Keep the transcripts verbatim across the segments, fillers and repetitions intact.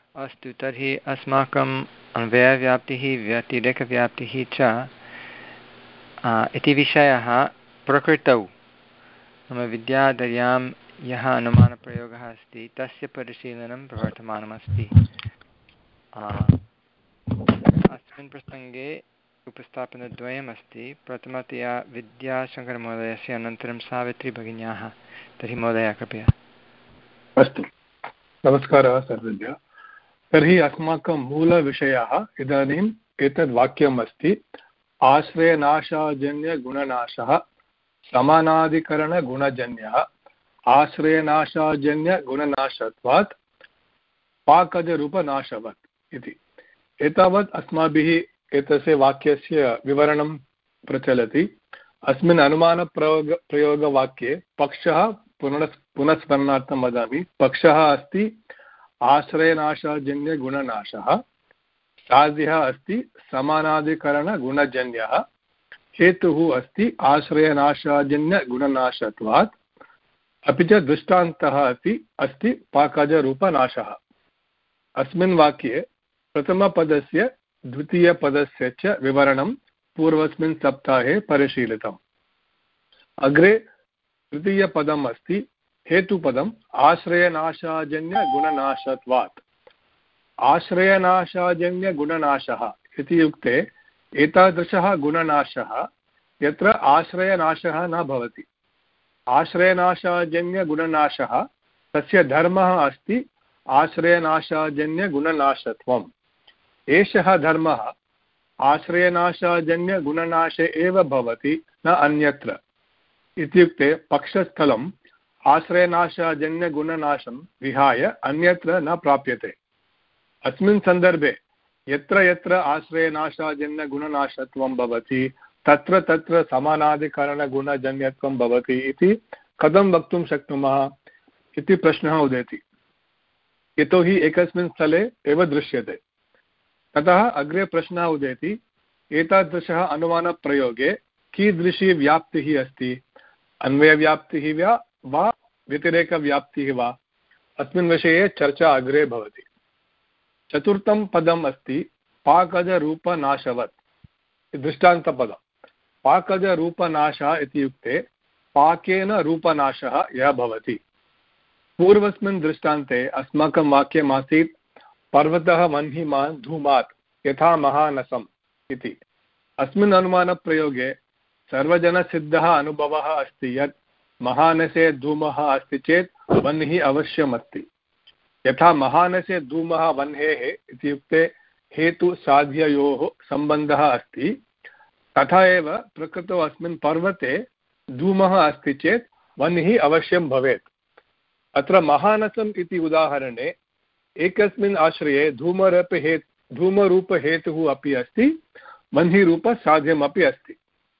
अस्तु, तर्हि अस्माकम् अन्वयव्याप्तिः व्यतिरेकव्याप्तिः च इति विषयः प्रकृतौ नाम विद्याधर्यां यः अनुमानप्रयोगः अस्ति तस्य परिशीलनं प्रवर्तमानमस्ति। अस्मिन् प्रसङ्गे उपस्थापनद्वयमस्ति। प्रथमतया विद्याशङ्करमहोदयस्य, अनन्तरं सावित्री भगिन्याः। तर्हि महोदय कृपया। अस्तु, नमस्कारः सर्वेभ्यः। तर्हि अस्माकं मूलविषयः इदानीम् एतद् वाक्यम् अस्ति, आश्रयनाशाजन्यगुणनाशः समानाधिकरणगुणजन्यः आश्रयनाशाजन्यगुणनाशत्वात् पाकजरूपनाशवत् इति। एतावत् अस्माभिः एतस्य वाक्यस्य विवरणं प्रचलति। अस्मिन् अनुमानप्रयोग प्रयोगवाक्ये पक्षः पुनः पुनस्मरणार्थं वदामि, पक्षः अस्ति आश्रयनाशाजन्यगुणनाशः, साध्यः अस्ति समानाधिकरणगुणजन्यः, हेतुः अस्ति आश्रयनाशाजन्यगुणनाशत्वात्, अपि च दृष्टान्तः अपि अस्ति पाकजरूपनाशः। अस्मिन् वाक्ये प्रथमपदस्य द्वितीयपदस्य च विवरणं पूर्वस्मिन् सप्ताहे परिशीलितम्। अग्रे तृतीयपदम् अस्ति हेतुपदम् आश्रयनाशाजन्यगुणनाशत्वात्। आश्रयनाशाजन्यगुणनाशः इत्युक्ते एतादृशः गुणनाशः यत्र आश्रयनाशः न भवति। आश्रयनाशाजन्यगुणनाशः तस्य धर्मः अस्ति आश्रयनाशाजन्यगुणनाशत्वम्। एषः धर्मः आश्रयनाशाजन्यगुणनाशे एव भवति, न अन्यत्र। इत्युक्ते पक्षस्थलम् आश्रयनाशाजन्यगुणनाशं विहाय अन्यत्र न प्राप्यते। अस्मिन् सन्दर्भे यत्र यत्र आश्रयनाशाजन्यगुणनाशत्वं भवति तत्र तत्र समानाधिकरणगुणजन्यत्वं भवति इति कथं वक्तुं शक्नुमः इति प्रश्नः उदेति। यतोहि एकस्मिन् स्थले एव दृश्यते। ततः अग्रे प्रश्नः उदेति, एतादृशः अनुमानप्रयोगे कीदृशी व्याप्तिः अस्ति, अन्वयव्याप्तिः वा व्यतिरेकव्याप्तिः वा? अस्मिन् विषये चर्चा अग्रे भवति। चतुर्थं पदम् अस्ति पाकजरूपनाशवत्, दृष्टान्तपदम्। पाकजरूपनाशः इत्युक्ते पाकेन रूपनाशः यः भवति। पूर्वस्मिन् दृष्टान्ते अस्माकं वाक्यमासीत् पर्वतः वह्निमान् धूमात् यथा महानसम् इति। अस्मिन् अनुमानप्रयोगे सर्वजनसिद्धः अनुभवः अस्ति यत् महानसे धूमः अस्ति चेत् वह्निः अवश्यमस्ति। यथा महानसे धूमः वह्नेः इत्युक्ते हेतुसाध्ययोः सम्बन्धः अस्ति, तथा एव प्रकृतौ अस्मिन् पर्वते धूमः अस्ति चेत् वह्निः अवश्यं भवेत्। अत्र महानसम् इति उदाहरणे एकस्मिन् आश्रये धूमरूपहे धूमरूपहेतुः अपि अस्ति, वह्निरूपसाध्यमपि अस्ति।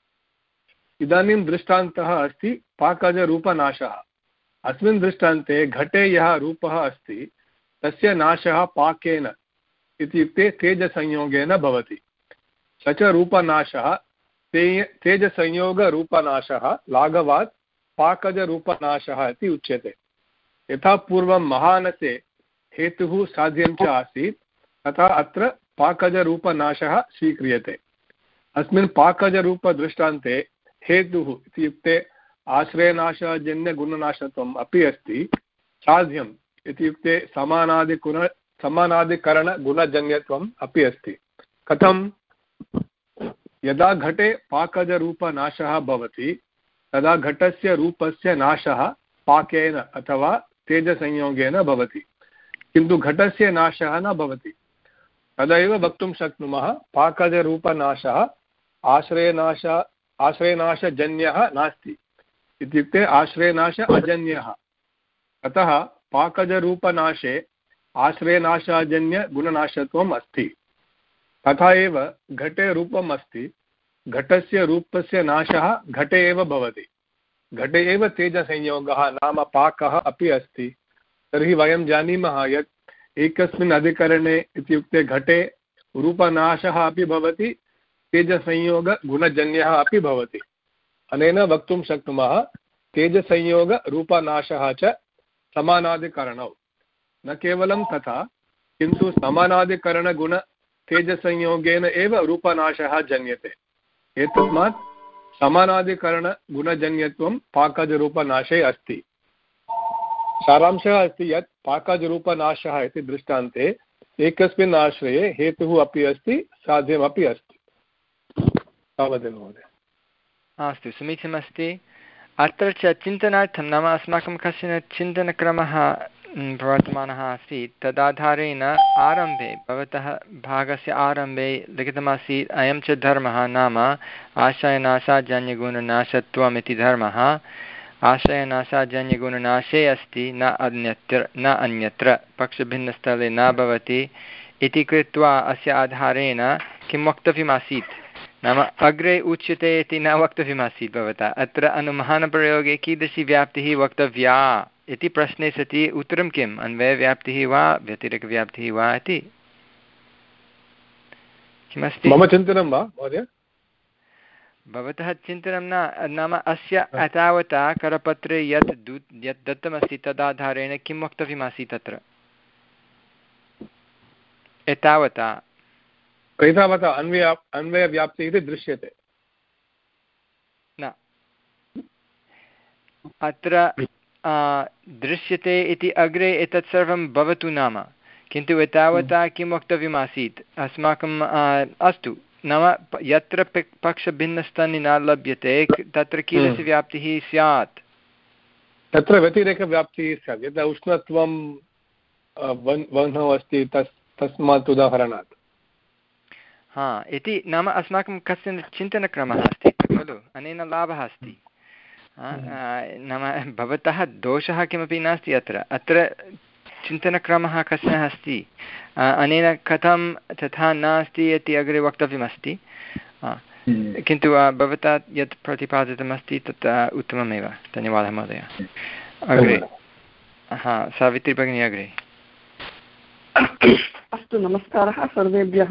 इदानीं दृष्टान्तः अस्ति पाकजरूपनाशः। अस्मिन् दृष्टान्ते घटे यः रूपः अस्ति तस्य नाशः पाकेन इत्युक्ते तेजसंयोगेन भवति। स च रूपनाशः ते तेजसंयोगरूपनाशः लाघवात् पाकजरूपनाशः इति उच्यते। यथा पूर्वं महानसे हेतुः साध्यं च आसीत्, तथा अत्र पाकजरूपनाशः स्वीक्रियते। अस्मिन् पाकजरूपदृष्टान्ते हेतुः इत्युक्ते आश्रयनाशाजन्यगुणनाशत्वम् अपि अस्ति, साध्यम् इत्युक्ते समानादिगुण समानादिकरणगुणजन्यत्वम् अपि अस्ति। कथं? यदा घटे पाकजरूपनाशः भवति तदा घटस्य रूपस्य नाशः पाकेन अथवा तेजसंयोगेन भवति, किन्तु घटस्य नाशः न भवति। तदैव वक्तुं शक्नुमः पाकजरूपनाशः आश्रयनाश आश्रयनाशजन्यः नास्ति, इत्युक्ते आश्रयनाश अजन्यः। अतः पाकजरूपनाशे आश्रयनाशाजन्यगुणनाशत्वम् अस्ति। तथा एव घटे रूपम् अस्ति, घटस्य रूपस्य नाशः घटे एव भवति। घटे एव तेजसंयोगः नाम पाकः अपि अस्ति। तर्हि वयं जानीमः यत् एकस्मिन् अधिकरणे इत्युक्ते घटे रूपनाशः अपि भवति, तेजसंयोगगुणजन्यः अपि भवति। अनेन वक्तुं शक्नुमः तेजसंयोगरूपनाशः च समानादिकरणौ। न केवलं तथा, किन्तु समानादिकरणगुणतेजसंयोगेन एव रूपनाशः जन्यते। एतस्मात् समानादिकरणगुणजन्यत्वं पाकजरूपनाशे अस्ति। सारांशः अस्ति यत् पाकजरूपनाशः इति दृष्टान्ते एकस्मिन् आश्रये हेतुः अपि अस्ति, साध्यमपि अस्ति। तावदेव महोदय। अस्तु, समीचीनमस्ति। अत्र च चिन्तनार्थं नाम अस्माकं कश्चन चिन्तनक्रमः प्रवर्तमानः आसीत्। तदाधारेण आरम्भे भवतः भागस्य आरम्भे लिखितमासीत् अयं च धर्मः नाम आशयनाशाजन्यगुणनाशत्वम् इति धर्मः आशयनाशाजन्यगुणनाशे अस्ति, न अन्यत्र न अन्यत्र पक्षभिन्नस्थले न भवति इति कृत्वा अस्य आधारेण किं वक्तव्यमासीत् नाम अग्रे उच्यते इति न वक्तव्यमासीत् भवता। अत्र अनुमानप्रयोगे कीदृशी व्याप्तिः वक्तव्या इति प्रश्ने सति उत्तरं किम्? अन्वयव्याप्तिः वा व्यतिरेकव्याप्तिः वा इति किमस्ति? मम चिन्तनं वा महोदय? भवतः चिन्तनं न, नाम अस्य एतावता करपत्रे यत् दू यत् दत्तमस्ति तदाधारेण किं वक्तव्यमासीत् तत्र? एतावता एतावता अन्वय अन्वयव्याप्तिः इति दृश्यते न। अत्र दृश्यते इति अग्रे एतत् सर्वं भवतु नाम, किन्तु एतावता किं वक्तव्यमासीत् अस्माकं? अस्तु, नाम यत्र पक्षभिन्नस्थानि न लभ्यते तत्र कीदृशी व्याप्तिः स्यात्? तत्र व्यतिरेकव्याप्तिः स्यात्। यदा उष्णत्वं वह्नौ अस्ति तस् तस्मात् उदाहरणात्। हा इति नाम अस्माकं कश्चन चिन्तनक्रमः अस्ति खलु, अनेन लाभः अस्ति। नाम भवतः दोषः किमपि नास्ति अत्र अत्र चिन्तनक्रमः कश्चन अस्ति, अनेन कथं तथा नास्ति इति अग्रे वक्तव्यमस्ति। किन्तु भवता यत् प्रतिपादितमस्ति तत् उत्तममेव। धन्यवादः महोदय। अग्रे हा सावित्री भगिनी अग्रे। अस्तु, नमस्कारः सर्वेभ्यः।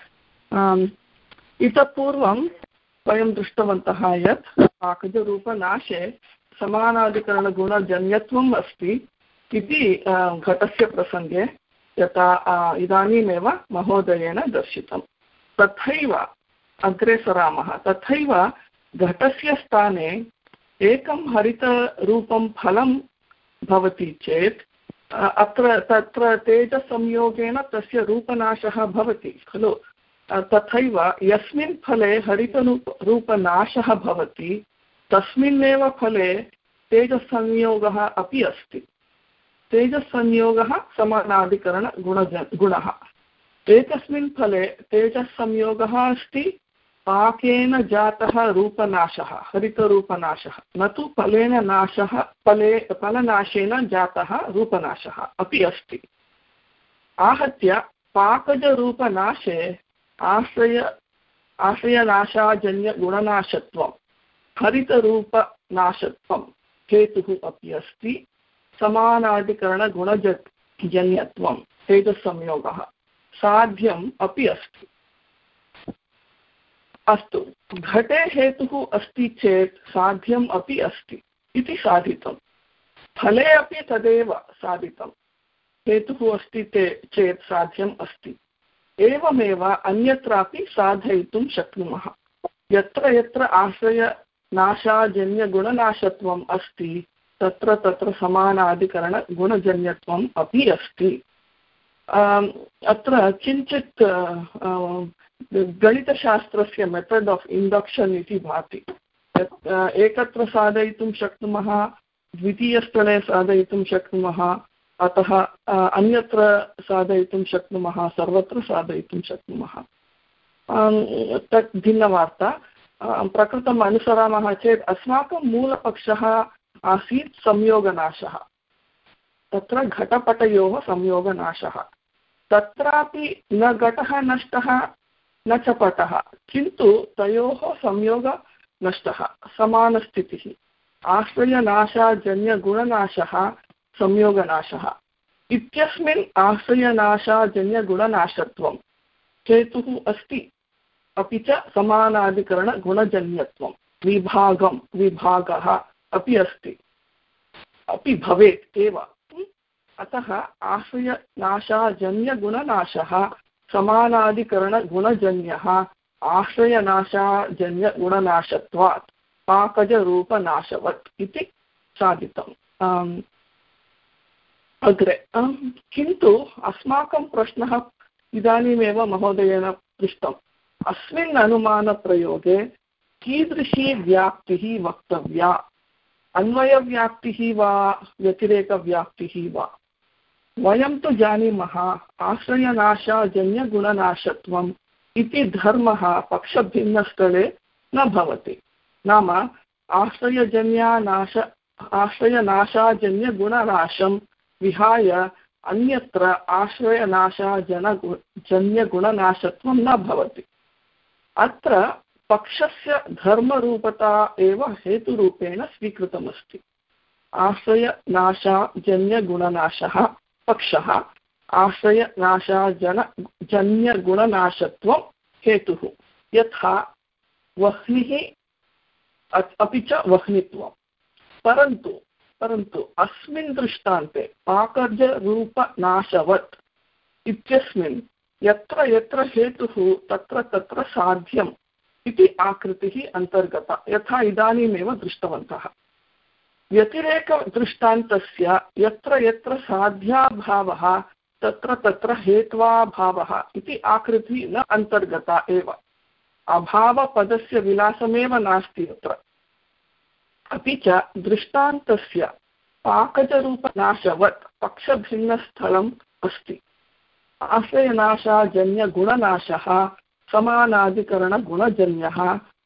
इतः पूर्वं वयं दृष्टवन्तः यत् पाकजरूपनाशे समानाधिकरणगुणजन्यत्वम् अस्ति इति घटस्य प्रसङ्गे यथा इदानीमेव महोदयेन दर्शितं। तथैव अग्रे सरामः। तथैव घटस्य स्थाने एकं हरितरूपं फलं भवति चेत् अत्र तत्र तेजसंयोगेन तस्य रूपनाशः भवति खलु। तथैव यस्मिन् फले हरितरूपनाशः भवति तस्मिन्नेव फले तेजसंयोगः अपि अस्ति। तेजसंयोगः समानाधिकरणगुणज गुणः। एकस्मिन् फले तेजसंयोगः अस्ति, पाकेन जातः रूपनाशः हरितरूपनाशः, न तु फलेन नाशः फले फलनाशेन जातः रूपनाशः अपि अस्ति। आहत्य पाकजरूपनाशे आश्रय आश्रयनाशाजन्यगुणनाशत्वं हरितरूपनाशत्वं हेतुः अपि अस्ति। समानाधिकरणगुणजन्यत्वं तेजसंयोगः साध्यम् अपि अस्ति। अस्तु, घटे हेतुः अस्ति चेत् साध्यम् अपि अस्ति इति साधितं। फले अपि तदेव साधितं। हेतुः अस्ति चेत् साध्यम् अस्ति। एवमेव अन्यत्रापि साधयितुं शक्नुमः। यत्र यत्र आश्रयनाशाजन्यगुणनाशत्वम् अस्ति तत्र तत्र समानाधिकरणगुणजन्यत्वम् अपि अस्ति। अत्र किञ्चित् गणितशास्त्रस्य मेथड् आफ् इण्डक्शन् इति भाति। एकत्र साधयितुं शक्नुमः, द्वितीयस्थले साधयितुं शक्नुमः, अतः अन्यत्र साधयितुं शक्नुमः, सर्वत्र साधयितुं शक्नुमः। तत् भिन्नवार्ता। प्रकृतम् अनुसरामः चेत् अस्माकं मूलपक्षः आसीत् संयोगनाशः। तत्र घटपटयोः संयोगनाशः। तत्रापि न घटः नष्टः न च पटः, किन्तु तयोः संयोग नष्टः, समानस्थितिः। आश्रयनाशाजन्यगुणनाशः संयोगनाशः इत्यस्मिन् आश्रयनाशाजन्यगुणनाशत्वं हेतुः अस्ति, अपि च समानाधिकरणगुणजन्यत्वं विभागं विभागः अपि अस्ति, अपि भवेत् एव। अतः आश्रयनाशाजन्यगुणनाशः समानाधिकरणगुणजन्यः आश्रयनाशाजन्यगुणनाशत्वात् पाकजरूपनाशवत् इति साधितम्। अग्रे किन्तु अस्माकं प्रश्नः इदानीमेव महोदयेन पृष्टम्, अस्मिन् अनुमानप्रयोगे कीदृशी व्याप्तिः वक्तव्या, अन्वयव्याप्तिः वा व्यतिरेकव्याप्तिः वा? वयं तु जानीमः आश्रयनाशाजन्यगुणनाशत्वम् इति धर्मः पक्षभिन्नस्थले न भवति। नाम आश्रयजन्यानाश आश्रयनाशाजन्यगुणनाशं विहाय अन्यत्र आश्रयनाशाजनजन्यगुणनाशत्वं न भवति। अत्र पक्षस्य धर्मरूपता एव हेतुरूपेण स्वीकृतमस्ति। आश्रयनाशाजन्यगुणनाशः पक्षः, आश्रयनाशाजन जन्यगुणनाशत्वं हेतुः। यथा वह्निः अपि च वह्नित्वं। परन्तु परन्तु अस्मिन् दृष्टान्ते पाकजरूपनाशवत् इत्यस्मिन् यत्र यत्र हेतुः तत्र तत्र साध्यम् इति आकृतिः अन्तर्गता, यथा इदानीमेव दृष्टवन्तः। व्यतिरेकदृष्टान्तस्य यत्र यत्र साध्याभावः तत्र तत्र हेत्वाभावः इति आकृतिः न अन्तर्गता एव। अभावपदस्य विलासमेव नास्ति अत्र। अपि च दृष्टान्तस्य पाकजरूपनाशवत् पक्षभिन्नस्थलम् अस्ति। आश्रयनाशाजन्यगुणनाशः समानाधिकरणगुणजन्यः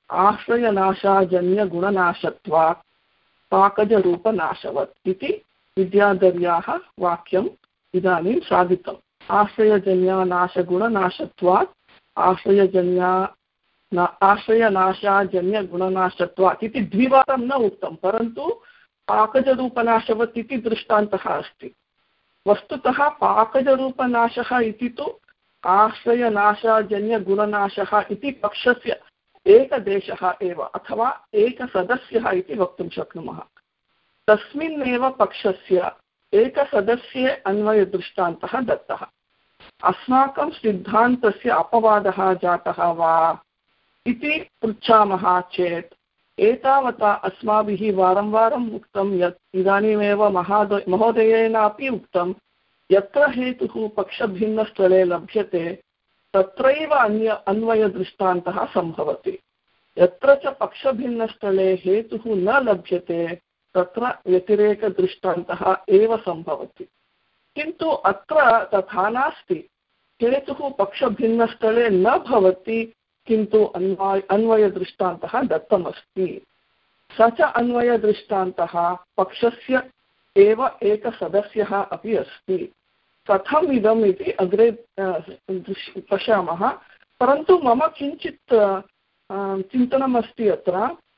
आश्रयनाशाजन्यगुणनाशत्वात् पाकजरूपनाशवत् इति विद्याधर्याः वाक्यम् इदानीं साधितम्। आश्रयजन्यनाशगुणनाशत्वात् आश्रयजन्या आश्रयनाशाजन्यगुणनाशत्वात् इति द्विवारं न उक्तं, परन्तु पाकजरूपनाशवत् इति दृष्टान्तः अस्ति। वस्तुतः पाकजरूपनाशः इति तु आश्रयनाशाजन्यगुणनाशः इति पक्षस्य एकदेशः एव अथवा एकसदस्यः इति वक्तुं शक्नुमः। तस्मिन्नेव पक्षस्य एकसदस्ये अन्वयदृष्टान्तः दत्तः। अस्माकं सिद्धान्तस्य अपवादः जातः वा इति पृच्छामः चेत् एतावता अस्माभिः वारं वारम् उक्तं यत् इदानीमेव महादय महोदयेन अपि उक्तं, यत्र हेतुः पक्षभिन्नस्थले लभ्यते तत्रैव अन्य अन्वयदृष्टान्तः सम्भवति। यत्र च पक्षभिन्नस्थले हेतुः न लभ्यते तत्र व्यतिरेकदृष्टान्तः एव सम्भवति। किन्तु अत्र तथा नास्ति। हेतुः पक्षभिन्नस्थले न भवति, किन्तु अन्वय अन्वयदृष्टान्तः दत्तमस्ति। स च अन्वयदृष्टान्तः पक्षस्य एव एकसदस्यः अपि अस्ति। कथम् इदम् इति अग्रे पश्यामः। परन्तु मम किञ्चित् चिन्तनमस्ति अत्र।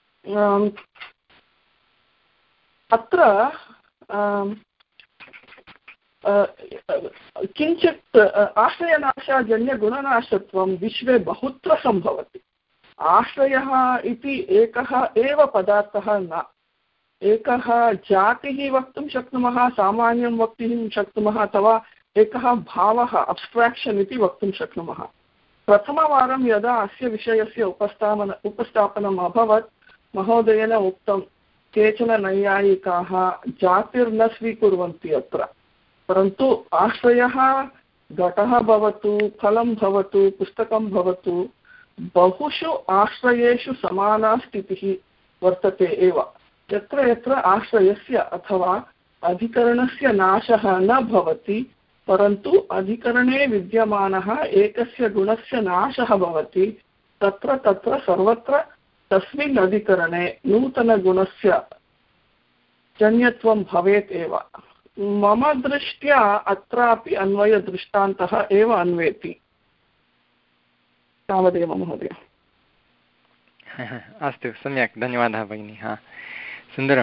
अत्र किञ्चित् आश्रयनाशाजन्यगुणनाशत्वं विश्वे बहुत्र सम्भवति। आश्रयः इति एकः एव पदार्थः न, एकः जातिः वक्तुं शक्नुमः, सामान्यं वक्तुं शक्नुमः, अथवा एकः भावः अब्स्ट्राक्षन् इति वक्तुं शक्नुमः। प्रथमवारं यदा अस्य विषयस्य उपस्थापन उपस्थापनम् अभवत् महोदयेन उक्तं केचन नैयायिकाः जातिर्न स्वीकुर्वन्ति अत्र, परन्तु आश्रयः घटः भवतु, फलं भवतु, पुस्तकं भवतु, बहुषु आश्रयेषु समाना स्थितिः वर्तते एव। यत्र यत्र आश्रयस्य अथवा अधिकरणस्य नाशः न भवति, परन्तु अधिकरणे विद्यमानः एकस्य गुणस्य नाशः भवति, तत्र तत्र सर्वत्र तस्मिन् अधिकरणे नूतनगुणस्य जन्यत्वं भवेत् एव। मम दृष्ट्या अत्रापि अन्वयदृष्टान्तः एव अन्वेति। तावदेव महोदय। अस्तु, सम्यक्, धन्यवादः भगिनी। हा, सुन्दरं।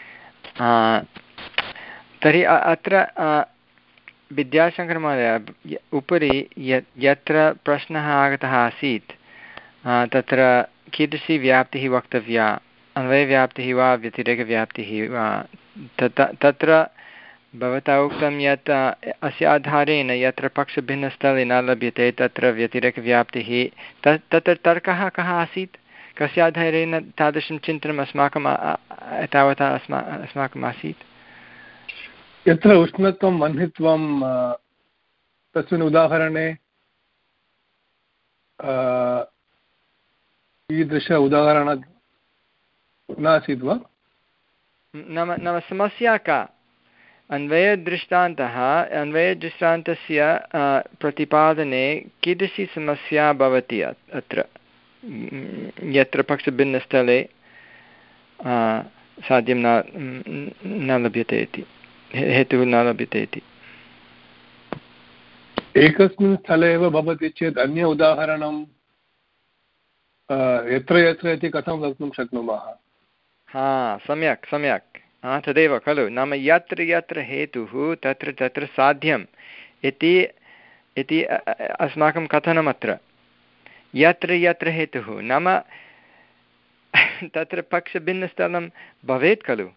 तर्हि अत्र विद्याशङ्करमहोदय उपरि यत्र प्रश्नः आगतः आसीत् तत्र कीदृशी व्याप्तिः वक्तव्या, अन्वयव्याप्तिः वा व्यतिरेकव्याप्तिः वा, तत्र भवता उक्तं यत् अस्य आधारेण यत्र पक्षभिन्नस्थले न लभ्यते तत्र व्यतिरेकव्याप्तिः तत् तत्र तर्कः कः आसीत् कस्य आधारेण तादृशं चिन्तनम् अस्माकं तावता अस्मा अस्माकम् आसीत् यत्र उष्णत्वं वह्नित्वं तस्मिन् उदाहरणे ईदृश उदाहरणं नासीत् वा नाम नाम समस्या का अन्वयदृष्टान्तः अन्वयदृष्टान्तस्य प्रतिपादने कीदृशी समस्या भवति अत्र यत्र पक्षभिन्नस्थले साध्यं न न लभ्यते इति हेतुः न लभ्यते इति एकस्मिन् स्थले एव भवति चेत् अन्य उदाहरणं यत्र यत्र इति कथं वक्तुं शक्नुमः हा सम्यक् सम्यक् हा तदेव खलु नाम यत्र यत्र हेतुः तत्र तत्र साध्यम् इति इति अस्माकं कथनमत्र यत्र यत्र हेतुः नाम तत्र पक्षभिन्नस्थलं भवेत् खलु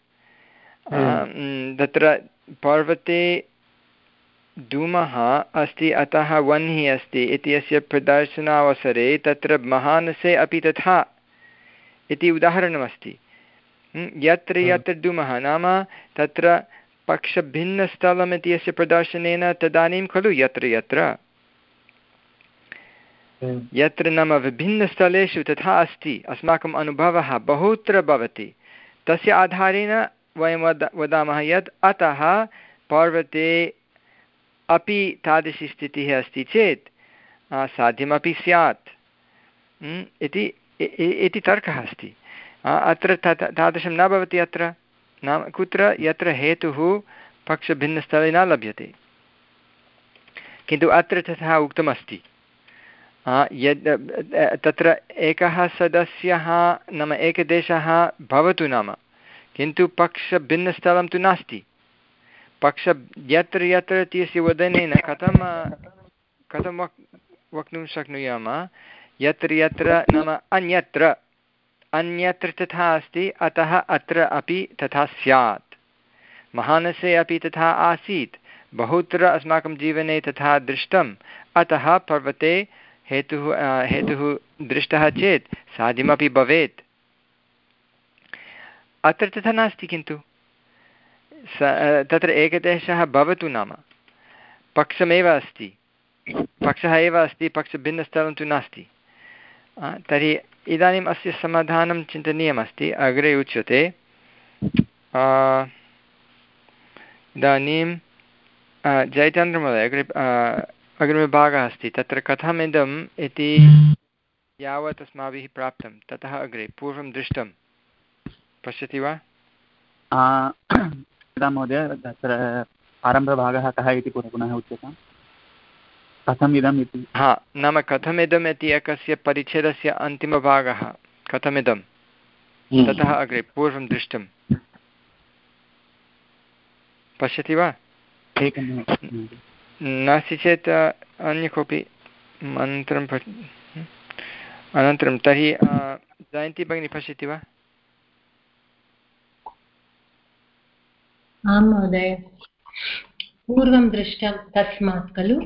तत्र पर्वते धूमः अस्ति अतः वह्निः अस्ति इत्यस्य प्रदर्शनावसरे तत्र महानसे अपि तथा इति उदाहरणमस्ति यत्र यत्र धूमः नाम तत्र पक्षभिन्नस्थलम् इत्यस्य प्रदर्शनेन तदानीं खलु यत्र यत्र यत्र नाम विभिन्नस्थलेषु तथा अस्ति अस्माकम् अनुभवः बहुत्र भवति तस्य आधारेण वयं वद वदामः यत् अतः पर्वते अपि तादृशी स्थितिः अस्ति चेत् साध्यमपि स्यात् इति इति तर्कः अस्ति अत्र तत् तादृशं न भवति अत्र नाम कुत्र यत्र हेतुः पक्षभिन्नस्थले न लभ्यते किन्तु अत्र तथा उक्तमस्ति यद् तत्र एकः सदस्यः नाम एकदेशः भवतु नाम किन्तु पक्षभिन्नस्थलं तु नास्ति पक्ष यत्र यत्र इत्यस्य वदनेन कथं कथं वक् वक्तुं शक्नुयामः यत्र यत्र नाम अन्यत्र अन्यत्र तथा अस्ति अतः अत्र अपि तथा स्यात् महानसे अपि तथा आसीत् बहुत्र अस्माकं जीवने तथा दृष्टम् अतः पर्वते हेतुः हेतुः दृष्टः चेत् साध्यमपि भवेत् अत्र तथा नास्ति किन्तु स तत्र एकदेशः भवतु नाम पक्षमेव अस्ति पक्षः एव अस्ति पक्षभिन्नस्थलं तु नास्ति तर्हि इदानीम् अस्य समाधानं चिन्तनीयमस्ति अग्रे उच्यते इदानीं जयचन्द्रमहोदय अग्रे अग्रिमभागः अस्ति तत्र कथमिदम् इति यावत् अस्माभिः प्राप्तं ततः अग्रे पूर्वं दृष्टं पश्यति वा महोदय तत्र आरम्भभागः कः इति पुनः पुनः उच्यताम् कथम् इदम् इति हा नाम कथमिदम् इति एकस्य परिच्छेदस्य अन्तिमभागः कथमिदं ततः अग्रे पूर्वं दृष्टं पश्यति वा नास्ति चेत् अन्य कोऽपि अनन्तरं अनन्तरं तर्हि जयन्ती भगिनी पश्यति वा आं महोदय पूर्वं दृष्टं तस्मात् खलु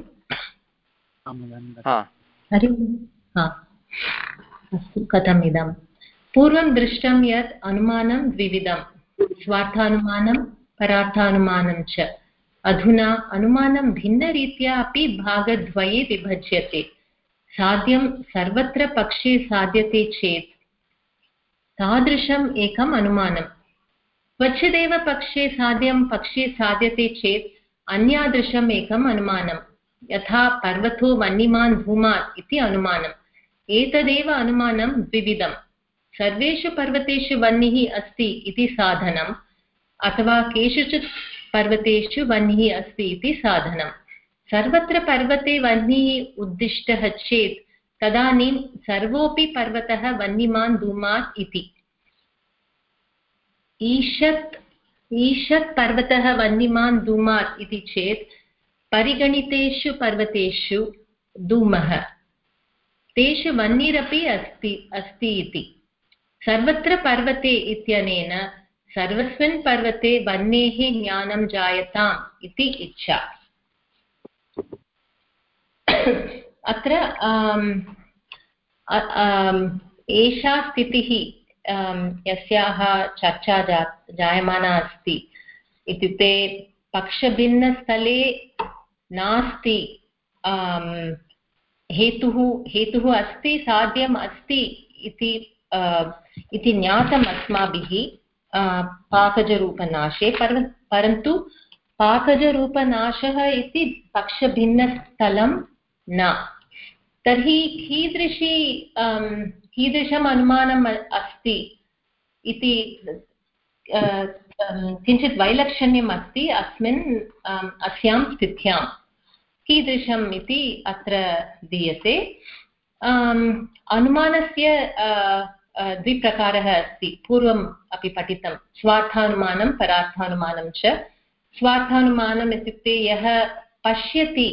हरि हा अस्तु कथमिदं पूर्वं दृष्टं यत् अनुमानं द्विविधं स्वार्थानुमानं परार्थानुमानं च अधुना अनुमानं भिन्नरीत्या अपि भागद्वये विभज्यते साध्यं सर्वत्र पक्षे साध्यते चेत् तादृशम् एकम् अनुमानं क्वचिदेव पक्षे साध्यं पक्षे साध्यते चेत् अन्यादृशम् एकम् अनुमानं यथा पर्वतो वह्निमान् धूमात् इति अनुमानम् एतदेव अनुमानं द्विविधं सर्वेषु पर्वतेषु वह्निः अस्ति इति साधनम् अथवा केषुचित् पर्वतेषु वह्निः अस्ति इति साधनं सर्वत्र पर्वते वह्निः उद्दिष्टः चेत् तदानीं सर्वोऽपि पर्वतः वह्निमान् धूमात् इति ईषत् ईषत् पर्वतः वह्निमान् धूमात् इति चेत् परिगणितेषु पर्वतेषु धूमः तेषु वह्निरपि अस्ति अस्ति इति सर्वत्र पर्वते इत्यनेन सर्वस्मिन् पर्वते वह्नेः ज्ञानं जायताम् इति इच्छा। अत्र एषा स्थितिः यस्याः चर्चा जा जायमाना अस्ति इत्युक्ते पक्षभिन्नस्थले नास्ति, हेतुः हेतुः अस्ति, साध्यम् अस्ति इति इति ज्ञातम् अस्माभिः पाकजरूपनाशे। पर परन्तु पाकजरूपनाशः इति पक्षभिन्नस्थलं न। तर्हि कीदृशी कीदृशम् अनुमानम् अस्ति इति किञ्चित् वैलक्षण्यम् अस्ति अस्मिन् अस्यां स्थित्यां। कीदृशम् इति अत्र दीयते। अनुमानस्य द्विप्रकारः अस्ति, पूर्वम् अपि पठितं, स्वार्थानुमानं परार्थानुमानं च। स्वार्थानुमानम् इत्युक्ते यः पश्यति,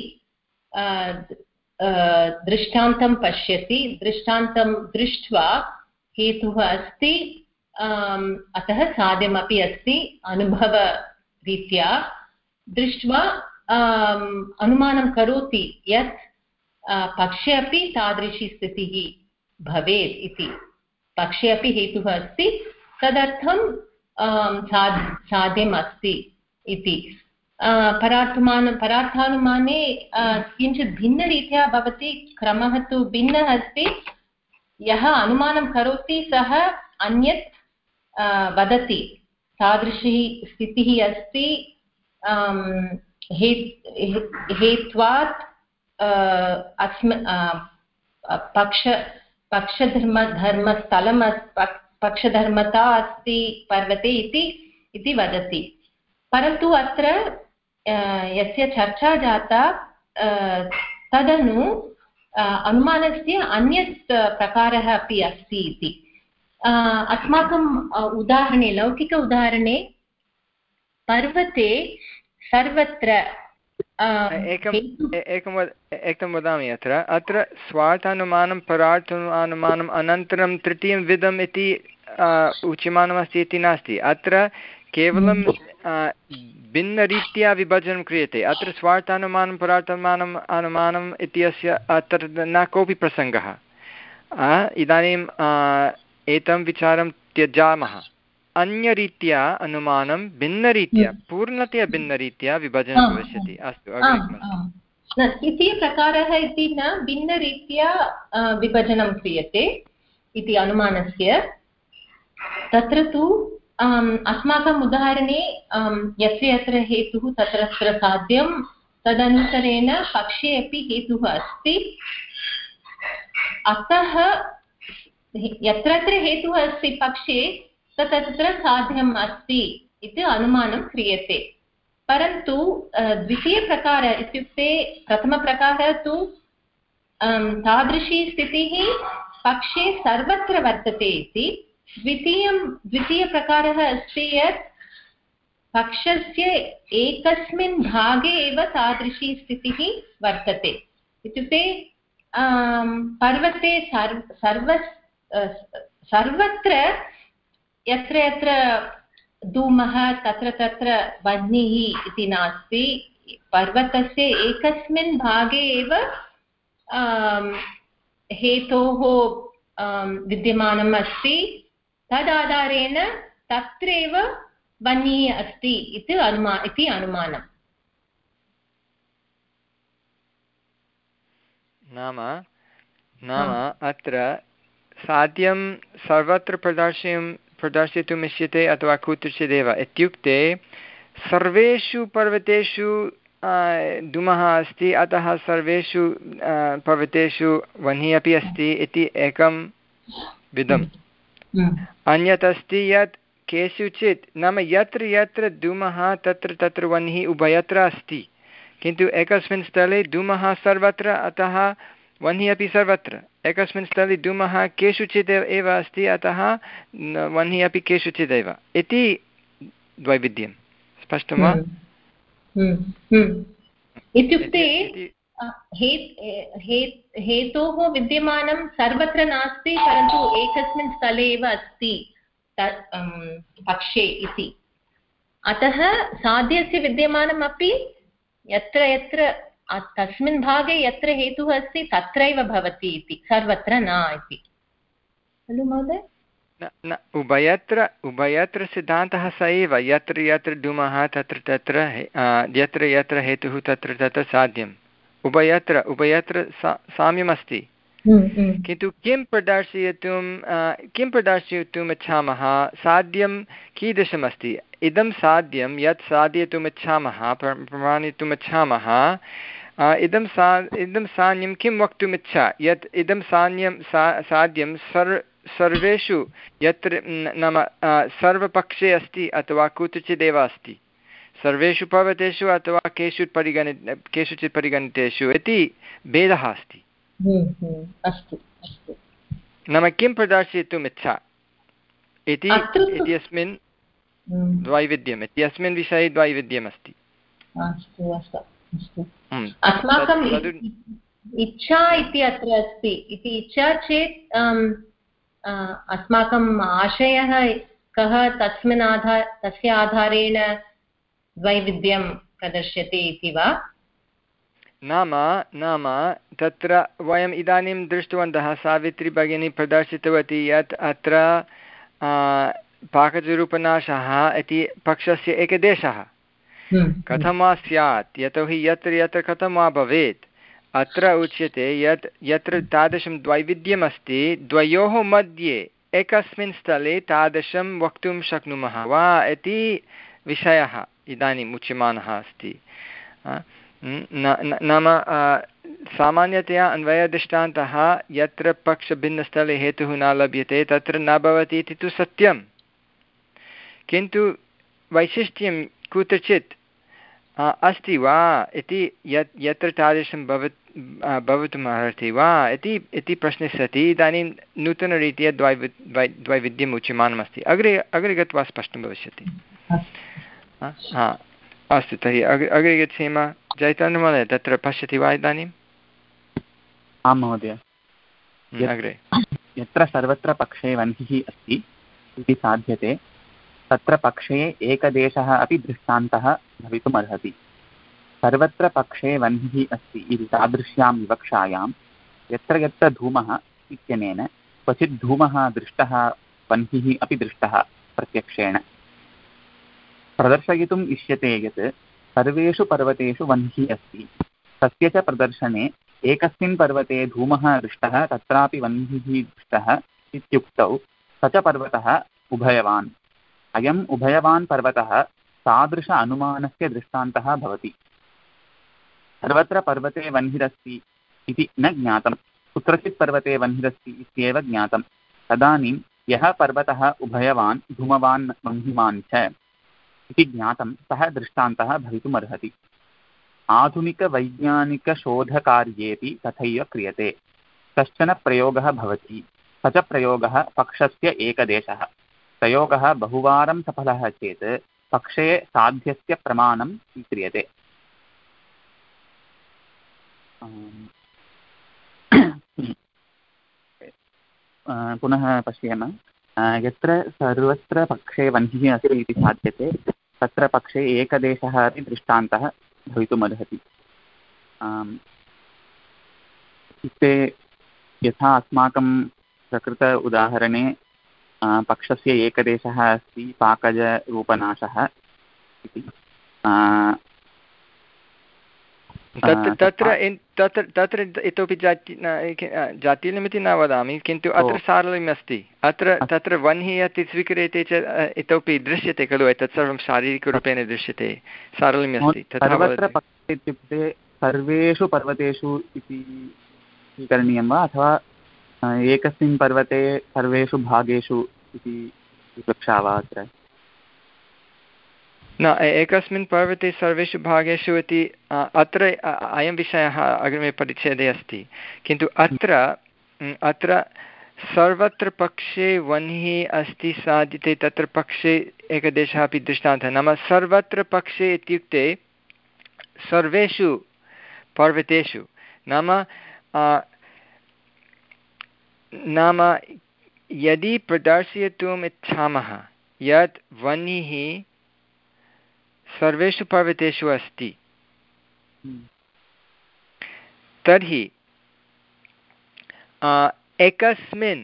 दृष्टान्तं पश्यति, दृष्टान्तं दृष्ट्वा हेतुः अस्ति, अतः साध्यमपि अस्ति, अनुभवरीत्या दृष्ट्वा अनुमानं करोति यत् पक्षे अपि तादृशी स्थितिः भवेत् इति। पक्षे अपि हेतुः अस्ति, तदर्थं साध्यम् अस्ति इति। परार्थमान परार्थानुमाने किञ्चित् भिन्नरीत्या भवति, क्रमः तु भिन्नः अस्ति। यः अनुमानं करोति सः अन्यत् वदति, तादृशी स्थितिः अस्ति, हेत्वात् अस्मिन् पक्ष पक्षधर्मधर्मस्थलम् पक्षधर्मता अस्ति पर्वते इति इति वदति। परन्तु अत्र यस्य चर्चा जाता तदनु अनुमानस्य अन्यत् प्रकारः अपि अस्ति इति। अस्माकम् उदाहरणे, लौकिक उदाहरणे पर्वते सर्वत्र एकम् एकं एकं वदामि। अत्र अत्र स्वार्थानुमानं परार्थानुमानम् अनन्तरं तृतीयं विधम् इति उच्यमानमस्ति इति नास्ति। अत्र केवलं भिन्नरीत्या विभजनं क्रियते। अत्र स्वार्थानुमानं परार्थानुमानम् अनुमानम् इत्यस्य अत्र न कोऽपि प्रसङ्गः। इदानीम् एतं विचारं त्यजामः। अन्यरीत्या अनुमानं भिन्नरीत्या, पूर्णतया भिन्नरीत्या विभजनं भविष्यति। अस्तु, अग्रे। द्वितीयप्रकारः इति न, भिन्नरीत्या विभजनं क्रियते इति अनुमानस्य। तत्र तु अस्माकम् उदाहरणे यत्र यत्र हेतुः तत्र साध्यं, तदनुसारेण पक्षे अपि हेतुः अस्ति, अतः यत्र यत्र हेतुः अस्ति पक्षे तत्र साध्यम् अस्ति इति अनुमानं क्रियते। परन्तु द्वितीयप्रकारः इत्युक्ते प्रथमप्रकारः तु तादृशी स्थितिः पक्षे सर्वत्र वर्तते इति। द्वितीयं द्वितीयप्रकारः अस्ति यत् पक्षस्य एकस्मिन् भागे एव तादृशी स्थितिः वर्तते। इत्युक्ते पर्वते सर्व सर्व सर्वत्र यत्र यत्र धूमः तत्र तत्र वह्निः इति नास्ति, पर्वतस्य एकस्मिन् भागे एव हेतोः विद्यमानम् अस्ति, तदाधारेण तत्रैव वह्निः अस्ति इति अनुमा इति अनुमानम्। नाम नाम अत्र साध्यं सर्वत्र प्रदर्शयं प्रदर्शयितुम् इष्यते अथवा कुत्रचिदेव इत्युक्ते सर्वेषु पर्वतेषु धूमः अस्ति, अतः सर्वेषु पर्वतेषु वह्निः अपि अस्ति इति एकं विधम्। अन्यत् अस्ति यत् केषुचित्, नाम यत्र यत्र धूमः तत्र तत्र वह्निः उभयत्र अस्ति, किन्तु एकस्मिन् स्थले धूमः सर्वत्र, अतः वह्निः अपि सर्वत्र। एकस्मिन् स्थले धूमः केषुचित् एव अस्ति, अतः वह्निः अपि केषुचिदेव इति द्वैविध्यं। स्पष्टं वा? इत्युक्ते हेतोः विद्यमानं सर्वत्र नास्ति, परन्तु एकस्मिन् स्थले एव अस्ति, पक्षे इति अतः साध्यस्य विद्यमानमपि यत्र यत्र तस्मिन् भागे यत्र हेतुः अस्ति तत्रैव भवति इति सर्वत्र न इति खलु महोदय न उभयत्र उभयत्र सिद्धान्तः स एव यत्र यत्र धूमः तत्र तत्र यत्र यत्र हेतुः तत्र तत्र साध्यम् उभयत्र उभयत्र साम्यमस्ति किन्तु किं प्रदर्शयितुं किं प्रदर्शयितुम् इच्छामः साध्यं कीदृशमस्ति इदं साध्यं यत् साधयितुम् इच्छामः प्रमाणयितुम् इच्छामः इदं सा इदं सान्यं किं वक्तुम् इच्छा यत् इदं सान्यं सा साध्यं सर् सर्वेषु यत्र नाम सर्वपक्षे अस्ति अथवा कुत्रचिदेव अस्ति सर्वेषु पर्वतेषु अथवा केषुचित् परिगणि केषुचित् परिगणितेषु इति भेदः अस्ति अस्तु अस्तु नाम किं प्रदर्शयितुम् इच्छा इति इत्यस्मिन् द्वैविध्यम् इत्यस्मिन् विषये द्वैविध्यमस्ति अस्तु अस्तु अस्तु अस्माकम् इच्छा इति अत्र अस्ति इति इच्छा चेत् अस्माकम् आशयः कः तस्मिन् आधार तस्य आधारेण द्वैविध्यं प्रदर्श्यते इति वा नाम नाम तत्र वयम् इदानीं दृष्टवन्तः सावित्री भगिनी प्रदर्शितवती यत् अत्र पाकजरूपनाशः इति पक्षस्य एकदेशः कथं वा स्यात् यतोहि यत्र यत्र कथं वा भवेत् अत्र उच्यते यत् यत्र तादृशं द्वैविध्यमस्ति द्वयोः मध्ये एकस्मिन् स्थले तादृशं वक्तुं शक्नुमः वा इति विषयः इदानीम् उच्यमानः अस्ति नाम सामान्यतया अन्वयदृष्टान्तः यत्र पक्षभिन्नस्थले हेतुः न लभ्यते तत्र न भवति इति तु सत्यं किन्तु वैशिष्ट्यं कुत्रचित् अस्ति वा इति यत् यत्र तादृशं भवत् भवितुम् अर्हति वा इति इति प्रश्ने सति इदानीं नूतनरीत्या द्वैवि द्वै द्वैविध्यम् उच्यमानमस्ति अग्रे अग्रे गत्वा स्पष्टं भविष्यति हा अस्तु तर्हि अग्रे अग्रे गच्छेम जयतन्महोदय तत्र पश्यति वा इदानीम् आं महोदय अग्रे यत्र सर्वत्र पक्षे वह्निः अस्ति इति साध्यते तत्र पक्षे एकदेशः अपि दृष्टान्तः भवितुम् अर्हति सर्वत्र पक्षे वह्निः अस्ति इति तादृश्यां विवक्षायां यत्र यत्र धूमः इत्यनेन क्वचित् धूमः दृष्टः वह्निः अपि दृष्टः प्रत्यक्षेण प्रदर्शयितुम् इष्यते यत् सर्वेषु पर्वतेषु वह्निः अस्ति तस्य च प्रदर्शने एकस्मिन् पर्वते धूमः दृष्टः तत्रापि वह्निः दृष्टः इत्युक्तौ स च पर्वतः उभयवान् अयम् उभयवान् पर्वतः तादृश अनुमानस्य दृष्टान्तः भवति सर्वत्र पर्वते वह्निरस्ति इति न ज्ञातं कुत्रचित् पर्वते वह्निरस्ति इत्येव ज्ञातं तदानीं यः पर्वतः उभयवान् धूमवान् वह्निमान् च इति ज्ञातं सः दृष्टान्तः भवितुमर्हति आधुनिकवैज्ञानिकशोधकार्येऽपि तथैव क्रियते कश्चन प्रयोगः भवति स च प्रयोगः पक्षस्य एकदेशः प्रयोगः बहुवारं सफलः चेत् पक्षे साध्यस्य प्रमाणं स्वीक्रियते पुनः पश्येम यत्र सर्वत्र पक्षे वह्निः अस्ति इति साध्यते तत्र पक्षे एकदेशः अपि दृष्टान्तः भवितुमर्हति इत्युक्ते यथा अस्माकं प्रकृत उदाहरणे पक्षस्य एकदेशः अस्ति पाकजरूपनाशः इति तत्र तत्र तत्र इतोपि जाति जातीयमिति न वदामि किन्तु अत्र सारल्यम् अस्ति अत्र तत्र वह्निः इति स्वीक्रियते चेत् इतोपि दृश्यते खलु एतत् सर्वं शारीरिकरूपेण दृश्यते सारल्यम् अस्ति सर्वत्र इत्युक्ते सर्वेषु पर्वतेषु इति स्वीकरणीयं वा अथवा एकस्मिन् पर्वते सर्वेषु भागेषु इति विवक्षा वा अत्र न एकस्मिन् पर्वते सर्वेषु भागेषु इति अत्र अयं विषयः अग्रिमे परिच्छेदे अस्ति किन्तु अत्र अत्र सर्वत्र पक्षे वह्निः अस्ति साध्यते तत्र पक्षे एकदेशः अपि दृष्टान्तः नाम सर्वत्र पक्षे इत्युक्ते सर्वेषु पर्वतेषु नाम नाम यदि प्रदर्शयितुम् इच्छामः यत् वह्निः सर्वेषु पर्वतेषु अस्ति तर्हि एकस्मिन्